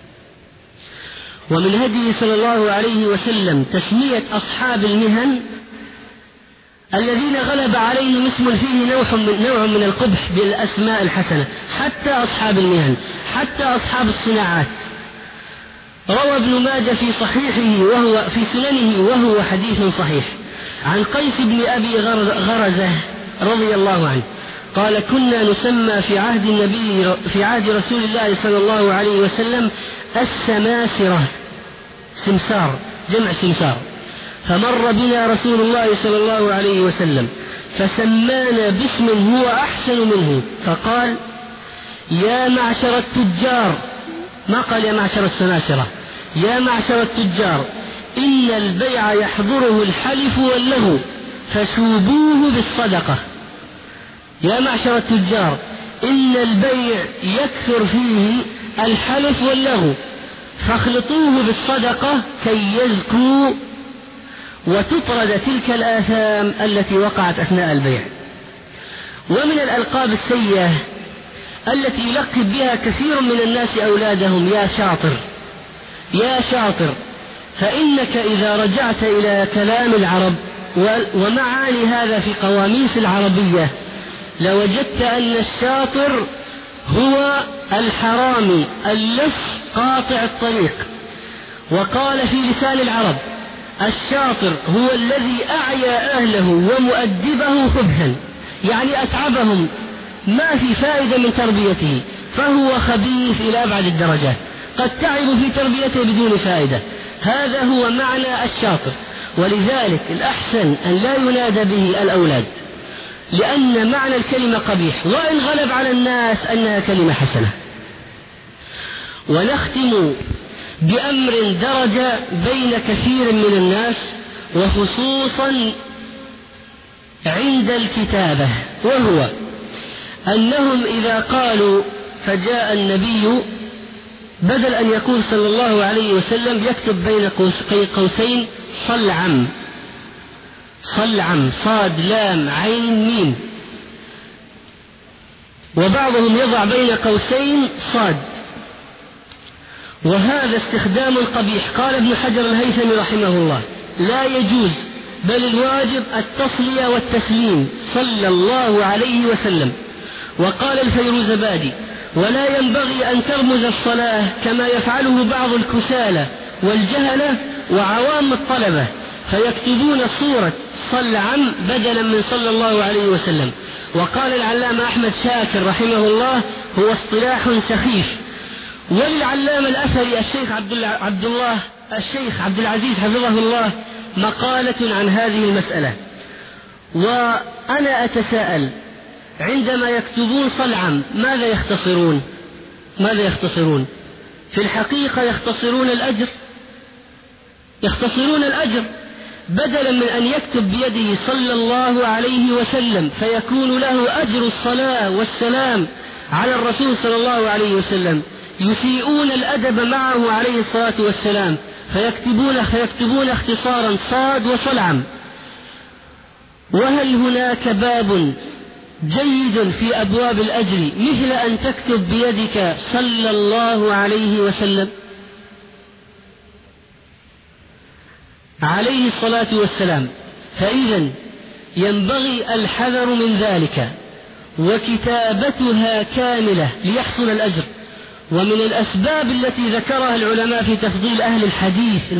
ومن هديه صلى الله عليه وسلم تسمية أصحاب المهن الذين غلب عليهم اسم فيه نوع من القبح بالأسماء الحسنة، حتى أصحاب المهن، حتى أصحاب الصناعات. روى ابن ماجه في صحيحه وهو في سننه وهو حديث صحيح عن قيس بن أبي غرزة رضي الله عنه قال: كنا نسمى في عهد رسول الله صلى الله عليه وسلم السماسرة، سمسار جمع سمسار، فمر بنا رسول الله صلى الله عليه وسلم فسمانا باسم هو أحسن منه، فقال: يا معشر التجار، ما قال يا معشر السماسرة، يا معشر التجار، إن البيع يحضره الحلف واللغو فشوبوه بالصدقة. يا معشر التجار، إن البيع يكثر فيه الحلف واللغو فاخلطوه بالصدقة كي يزكوا وتطرد تلك الآثام التي وقعت أثناء البيع. ومن الألقاب السيئة التي يلقب بها كثير من الناس أولادهم: يا شاطر، يا شاطر. فإنك إذا رجعت إلى كلام العرب ومعاني هذا في قواميس العربية لوجدت أن الشاطر هو الحرامي اللص قاطع الطريق. وقال في لسان العرب: الشاطر هو الذي أعيا أهله ومؤدبه خبثا، يعني أتعبهم، ما في فائدة من تربيته، فهو خبيث إلى أبعد الدرجات، قد تعبوا في تربيته بدون فائدة. هذا هو معنى الشاطر. ولذلك الأحسن أن لا ينادى به الأولاد، لأن معنى الكلمة قبيح، وإن غلب على الناس أنها كلمة حسنة. ونختم بأمر درج بين كثير من الناس، وخصوصا عند الكتابة، وهو أنهم إذا قالوا فجاء النبي، بدل أن يقول صلى الله عليه وسلم يكتب بين قوسين صلعم، صلعم، صاد لام عين ميم، وبعضهم يضع بين قوسين صاد، وهذا استخدام قبيح. قال ابن حجر الهيثمي رحمه الله: لا يجوز، بل الواجب التصلية والتسليم صلى الله عليه وسلم. وقال الفيروزبادي: ولا ينبغي أن ترمز الصلاة كما يفعله بعض الكسالى والجهلة وعوام الطلبة، فيكتبون صورة صلعم بدلا من صلى الله عليه وسلم. وقال العلامة أحمد شاكر رحمه الله: هو اصطلاح سخيف. وللعلامة الأثري الشيخ عبد العزيز حفظه الله مقالة عن هذه المسألة. وأنا أتساءل: عندما يكتبون صلعم ماذا يختصرون؟ في الحقيقة يختصرون الأجر، بدلا من أن يكتب بيده صلى الله عليه وسلم فيكون له أجر الصلاة والسلام على الرسول صلى الله عليه وسلم، يسيئون الأدب معه عليه الصلاة والسلام، فيكتبون اختصارا صاد وصلعم. وهل هناك باب جيد في أبواب الأجر مثل أن تكتب بيدك صلى الله عليه وسلم عليه الصلاة والسلام؟ فإذا ينبغي الحذر من ذلك، وكتابتها كاملة ليحصل الأجر. ومن الأسباب التي ذكرها العلماء في تفضيل أهل الحديث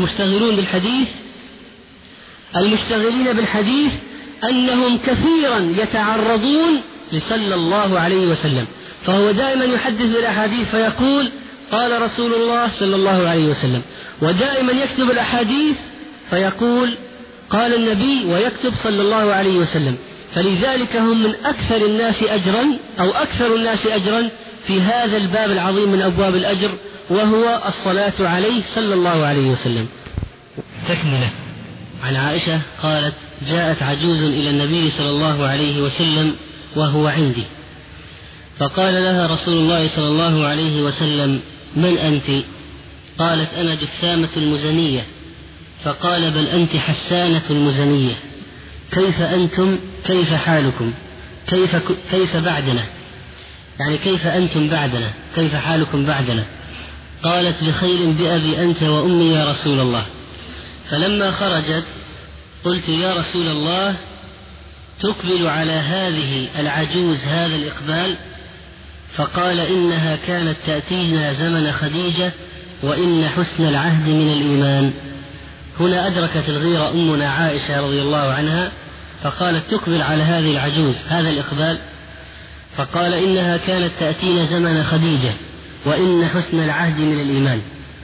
المشتغلين بالحديث أنهم كثيرا يتعرضون لصلى الله عليه وسلم، فهو دائما يحدث الأحاديث فيقول قال رسول الله صلى الله عليه وسلم، ودائما يكتب الأحاديث فيقول قال النبي ويكتب صلى الله عليه وسلم. فلذلك هم من أكثر الناس أجرا في هذا الباب العظيم من أبواب الأجر، وهو الصلاة عليه صلى الله عليه وسلم. تكملة عن عائشة قالت: جاءت عجوز إلى النبي صلى الله عليه وسلم وهو عندي، فقال لها رسول الله صلى الله عليه وسلم: من أنت؟ قالت: أنا جثامة المزنية. فقال: بل أنت حسانة المزنية، كيف أنتم؟ كيف حالكم؟ كيف بعدنا؟ يعني كيف أنتم بعدنا؟ كيف حالكم بعدنا؟ قالت: بخير بأبي أنت وأمي يا رسول الله. فلما خرجت قلت: يا رسول الله، تقبل على هذه العجوز هذا الإقبال؟ فقال: إنها كانت تأتينا زمن خديجة، وإن حسن العهد من الإيمان. هنا أدركت الغيرة أمنا عائشة رضي الله عنها، فقالت: تقبل على هذه العجوز هذا الإقبال؟ فقال: إنها كانت تأتينا زمن خديجة، وإن حسن العهد من الإيمان.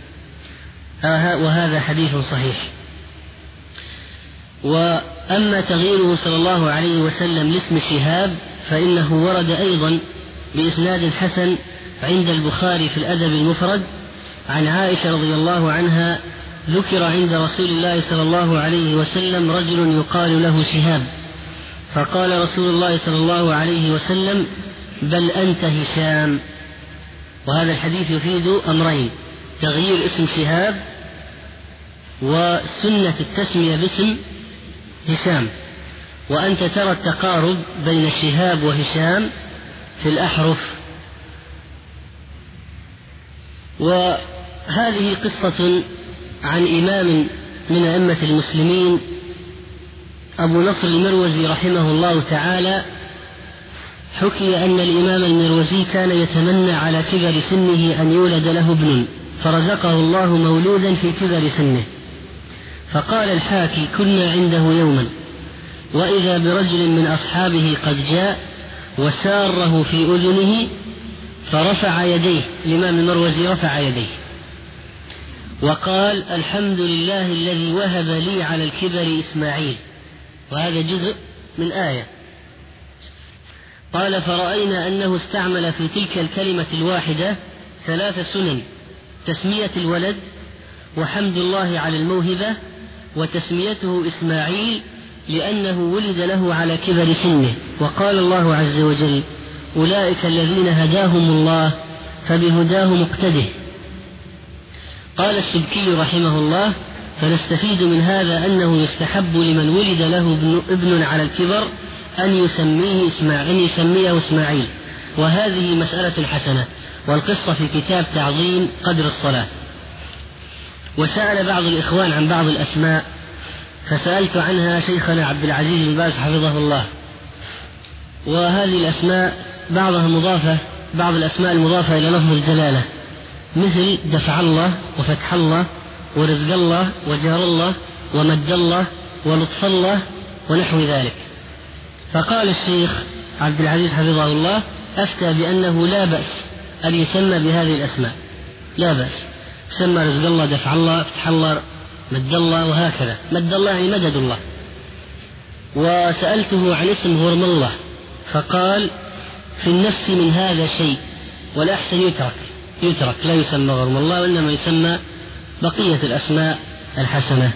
وهذا حديث صحيح. وأما تغييره صلى الله عليه وسلم لاسم شهاب فإنه ورد أيضا بإسناد حسن عند البخاري في الأدب المفرد عن عائشة رضي الله عنها: ذكر عند رسول الله صلى الله عليه وسلم رجل يقال له شهاب، فقال رسول الله صلى الله عليه وسلم: بل أنت هشام. وهذا الحديث يفيد أمرين: تغيير اسم شهاب، وسنة التسمية باسم هشام. وأنت ترى التقارب بين شهاب وهشام في الأحرف. وهذه قصة عن إمام من أئمة المسلمين أبو نصر المروزي رحمه الله تعالى، حكي أن الإمام المروزي كان يتمنى على كبر سنه أن يولد له ابن، فرزقه الله مولودا في كبر سنه. فقال الحاكي: كنا عنده يوما وإذا برجل من أصحابه قد جاء وساره في أذنه فرفع يديه. الإمام المروزي رفع يديه وقال: الحمد لله الذي وهب لي على الكبر إسماعيل. وهذا جزء من آية. قال: فرأينا أنه استعمل في تلك الكلمة الواحدة 3 سنن: تسمية الولد، وحمد الله على الموهبة، وتسميته إسماعيل لأنه ولد له على كبر سنه. وقال الله عز وجل: أولئك الذين هداهم الله فبهداه مقتده. قال السبكي رحمه الله: فنستفيد من هذا أنه يستحب لمن ولد له ابن على الكبر أن يسميه إسماعيل، وهذه مسألة حسنة، والقصة في كتاب تعظيم قدر الصلاة. وسأل بعض الإخوان عن بعض الأسماء، فسألت عنها شيخنا عبد العزيز بن باز حفظه الله. وهذه الأسماء بعضها مضافة، بعض الأسماء المضافة إلى لفظ الجلالة، مثل دفع الله وفتح الله ورزق الله وجار الله ومد الله ولطف الله ونحو ذلك. فقال الشيخ عبد العزيز حفظه الله: أفتى بأنه لا بأس أن يسمى بهذه الأسماء، لا بأس، سمى رزق الله، دفع الله، فتح الله، مد الله، وهكذا. مد الله يعني مدد الله. وسألته عن اسم غرم الله، فقال: في النفس من هذا شيء، والأحسن يترك لا يسمى غرم الله، وإنما يسمى بقية الأسماء الحسنة.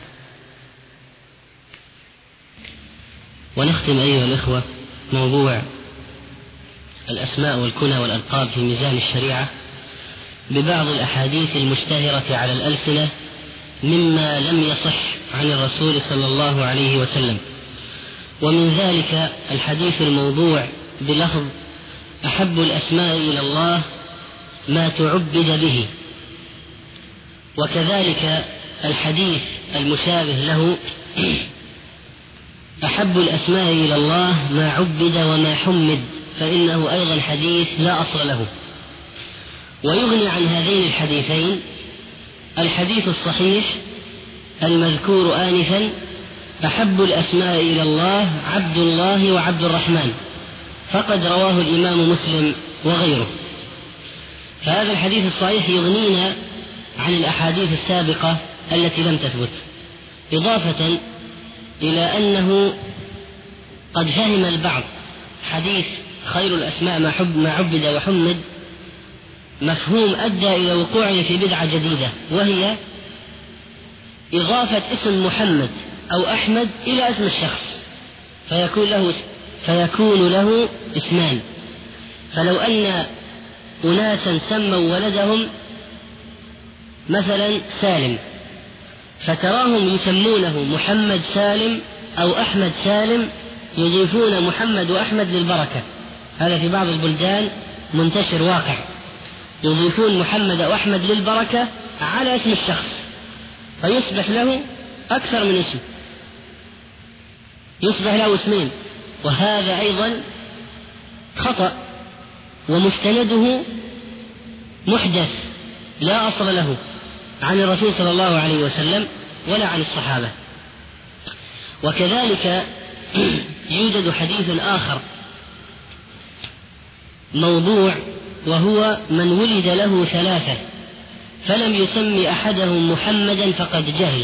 ونختم أيها الإخوة موضوع الأسماء والكنى والألقاب في ميزان الشريعة ببعض الأحاديث المشتهرة على الألسنة مما لم يصح عن الرسول صلى الله عليه وسلم. ومن ذلك الحديث الموضوع بلفظ: أحب الأسماء إلى الله ما تعبد به. وكذلك الحديث المشابه له: أحب الأسماء إلى الله ما عبد وما حمد، فإنه أيضا حديث لا أصل له. ويغني عن هذين الحديثين الحديث الصحيح المذكور آنفا: أحب الأسماء إلى الله عبد الله وعبد الرحمن، فقد رواه الإمام مسلم وغيره. فهذا الحديث الصحيح يغنينا عن الأحاديث السابقة التي لم تثبت، إضافة إلى أنه قد فهم البعض حديث خير الأسماء ما عبد وحمد مفهوم أدى إلى وقوعه في بدعة جديدة، وهي إضافة اسم محمد أو أحمد إلى اسم الشخص، فيكون له اسمان. فلو أن أناسا سموا ولدهم مثلا سالم، فتراهم يسمونه محمد سالم أو أحمد سالم، يضيفون محمد وأحمد للبركة. هذا في بعض البلدان منتشر واقع، يضيفون محمد أو أحمد للبركة على اسم الشخص، فيصبح له أكثر من اسم، يصبح له اسمين. وهذا أيضا خطأ، ومستنده محدث لا أصل له عن الرسول صلى الله عليه وسلم ولا عن الصحابة. وكذلك يوجد حديث آخر موضوع، وهو: من ولد له 3 فلم يسمي أحدهم محمدا فقد جهل.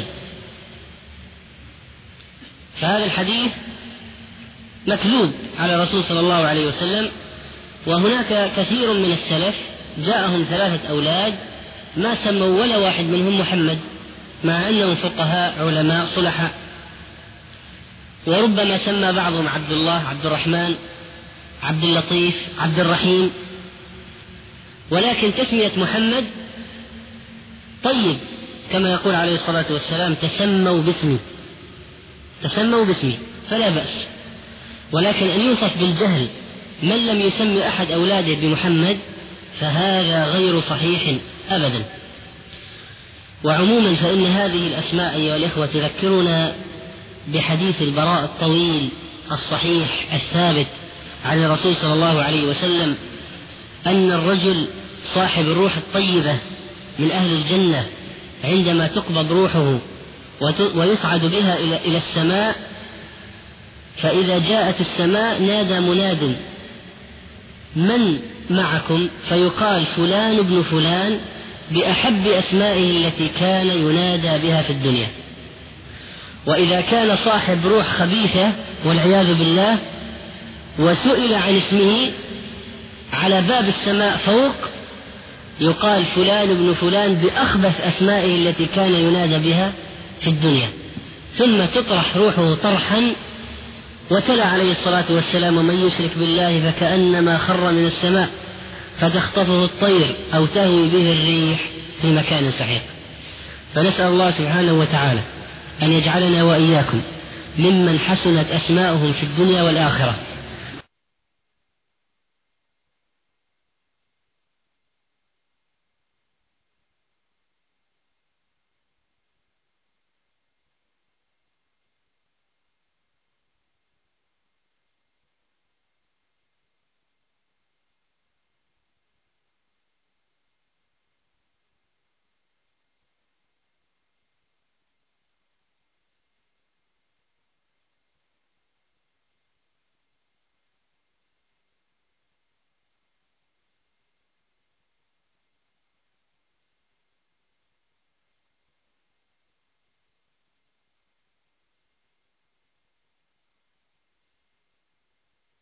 فهذا الحديث مكذوب على الرسول صلى الله عليه وسلم. وهناك كثير من السلف جاءهم 3 أولاد ما سموا ولا واحد منهم محمد، مع أنهم فقهاء علماء صلحاء، وربما سمى بعضهم عبد الله، عبد الرحمن، عبد اللطيف، عبد الرحيم، ولكن تسمية محمد طيب، كما يقول عليه الصلاة والسلام: تسموا باسمي فلا بأس. ولكن أن يوصف بالجهل من لم يسمي أحد أولاده بمحمد فهذا غير صحيح أبدا. وعموما فإن هذه الأسماء أيها الإخوة تذكرنا بحديث البراء الطويل الصحيح الثابت عن الرسول صلى الله عليه وسلم أن الرجل صاحب الروح الطيبة من أهل الجنة عندما تقبض روحه ويصعد بها إلى السماء، فإذا جاءت السماء نادى مناد: من معكم؟ فيقال: فلان ابن فلان، بأحب أسمائه التي كان ينادى بها في الدنيا. وإذا كان صاحب روح خبيثة والعياذ بالله وسئل عن اسمه على باب السماء فوق، يقال: فلان ابن فلان، بأخبث أسمائه التي كان ينادى بها في الدنيا. ثم تطرح روحه طرحا، وتلا عليه الصلاة والسلام: ومن يشرك بالله فكأنما خر من السماء فتخطفه الطير أو تهوي به الريح في مكان سحيق. فنسأل الله سبحانه وتعالى أن يجعلنا وإياكم ممن حسنت أسماؤهم في الدنيا والآخرة،